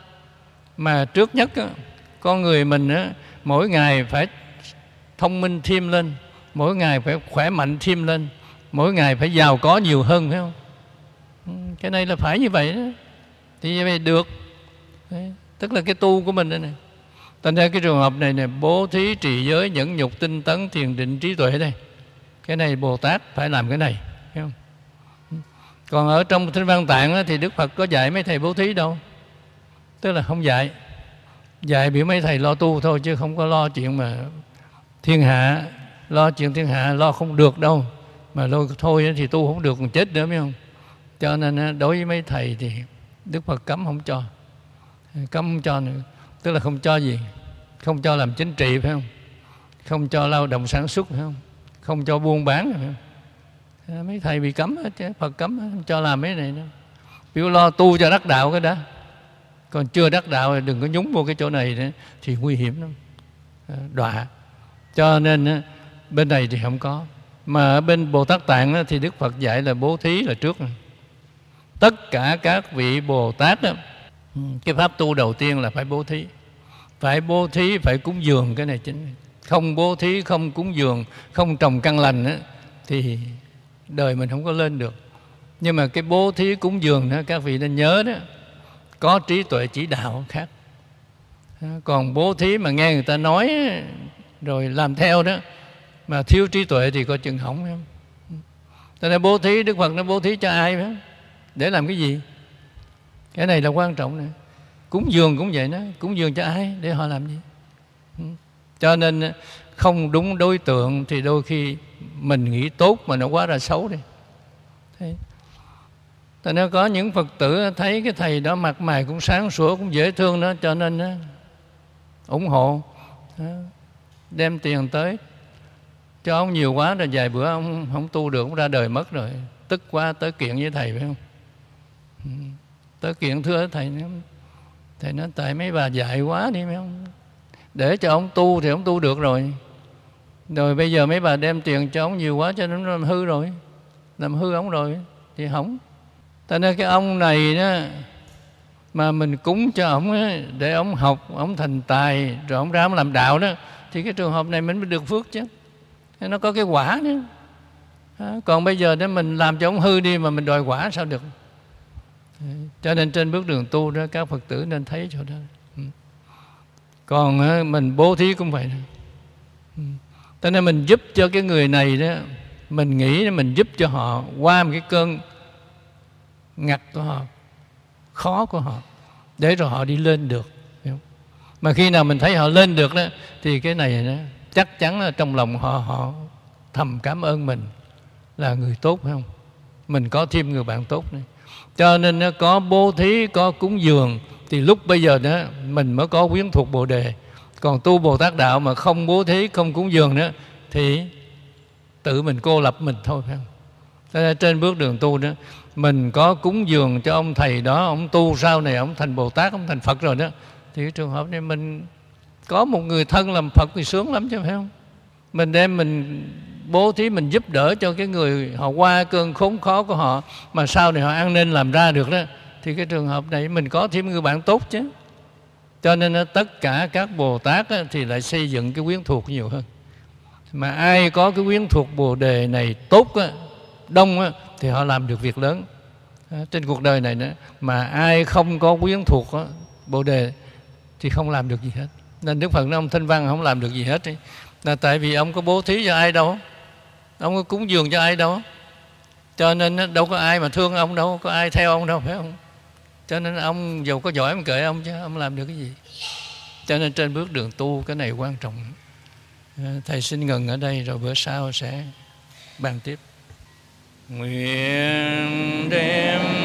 mà trước nhất á, con người mình á, mỗi ngày phải thông minh thêm lên, mỗi ngày phải khỏe mạnh thêm lên, mỗi ngày phải giàu có nhiều hơn, phải không? Cái này là phải như vậy đó, thì như vậy được. Đấy, tức là cái tu của mình đây này. Thành ra cái trường hợp này này, bố thí, trì giới, nhẫn nhục, tinh tấn, thiền định, trí tuệ đây, cái này Bồ Tát phải làm cái này, phải không? Còn ở trong Kinh Văn Tạng á, thì Đức Phật có dạy mấy thầy bố thí đâu. Tức là không dạy. Dạy biểu mấy thầy lo tu thôi, chứ không có lo chuyện mà thiên hạ. Lo chuyện thiên hạ lo không được đâu. Mà lo thôi thì tu không được còn chết nữa, phải không? Cho nên đối với mấy thầy thì Đức Phật cấm không cho. Cấm không cho nữa. Tức là không cho gì? Không cho làm chính trị, phải không? Không cho lao động sản xuất, phải không? Không cho buôn bán, phải không? Mấy thầy bị cấm hết chứ, Phật cấm hết, không cho làm mấy này đâu. Biểu lo tu cho đắc đạo cái đó. Còn chưa đắc đạo thì đừng có nhúng vô cái chỗ này nữa, thì nguy hiểm lắm, đọa. Cho nên bên này thì không có. Mà ở bên Bồ Tát Tạng thì Đức Phật dạy là bố thí là trước. Tất cả các vị Bồ Tát đó, cái pháp tu đầu tiên là phải bố thí. Phải bố thí, phải cúng dường, cái này chính. Không bố thí, không cúng dường, không trồng căn lành đó, thì đời mình không có lên được. Nhưng mà cái bố thí cúng dường đó, các vị nên nhớ đó, có trí tuệ chỉ đạo khác. Còn bố thí mà nghe người ta nói rồi làm theo đó, mà thiếu trí tuệ thì coi chừng hỏng, phải không? Cho nên bố thí, Đức Phật nó bố thí cho ai, phải không? Để làm cái gì? Cái này là quan trọng này. Cúng dường cũng vậy đó. Cúng dường cho ai? Để họ làm gì? Cho nên không đúng đối tượng thì đôi khi mình nghĩ tốt mà nó quá ra xấu đi. Thế. Cho nên có những Phật tử thấy cái thầy đó mặt mày cũng sáng sủa, cũng dễ thương đó, cho nên đó, ủng hộ, đó, đem tiền tới cho ông nhiều quá rồi vài bữa ông không tu được, ông ra đời mất rồi. Tức quá tới kiện với thầy, phải không? Tới kiện thưa thầy, thầy nói tại mấy bà dạy quá đi, phải không? Để cho ông tu thì ông tu được rồi. Rồi bây giờ mấy bà đem tiền cho ông nhiều quá cho nên nó làm hư rồi. Làm hư ông rồi thì hỏng. Cho nên cái ông này đó, mà mình cúng cho ông á, để ông học, ông thành tài, rồi ông ra ông làm đạo đó, thì cái trường hợp này mình mới được phước chứ. Nó có cái quả nữa. Đó. Còn bây giờ nếu mình làm cho ông hư đi mà mình đòi quả sao được? Cho nên trên bước đường tu đó, các Phật tử nên thấy chỗ đó. Còn mình bố thí cũng vậy. Cho nên mình giúp cho cái người này đó, mình nghĩ mình giúp cho họ qua một cái cơn ngặt của họ, khó của họ, để rồi họ đi lên được. Mà khi nào mình thấy họ lên được đó, thì cái này đó, chắc chắn là trong lòng họ họ thầm cảm ơn mình là người tốt, phải không? Mình có thêm người bạn tốt này. Cho nên nó có bố thí, có cúng dường, thì lúc bây giờ đó mình mới có quyến thuộc Bồ Đề. Còn tu Bồ Tát đạo mà không bố thí, không cúng dường nữa, thì tự mình cô lập mình thôi, phải không? Cho nên trên bước đường tu đó, mình có cúng dường cho ông thầy đó, ông tu sau này ông thành Bồ Tát, ông thành Phật rồi đó, thì cái trường hợp này mình có một người thân làm Phật thì sướng lắm chứ, phải không? Mình đem mình bố thí, mình giúp đỡ cho cái người họ qua cơn khốn khó của họ, mà sau này họ ăn nên làm ra được đó, thì cái trường hợp này mình có thêm người bạn tốt chứ. Cho nên tất cả các Bồ Tát thì lại xây dựng cái quyến thuộc nhiều hơn. Mà ai có cái quyến thuộc Bồ Đề này tốt, đông, thì họ làm được việc lớn trên cuộc đời này nữa. Mà ai không có quyến thuộc Bồ Đề thì không làm được gì hết. Nên Đức Phật nói ông Thanh Văn không làm được gì hết. Là tại vì ông có bố thí cho ai đâu, ông có cúng dường cho ai đâu. Cho nên đâu có ai mà thương ông đâu, có ai theo ông đâu, phải không? Cho nên ông dù có giỏi ông kệ ông chứ, ông làm được cái gì. Cho nên trên bước đường tu cái này quan trọng. Thầy xin ngừng ở đây, rồi bữa sau sẽ bàn tiếp. Nguyện đem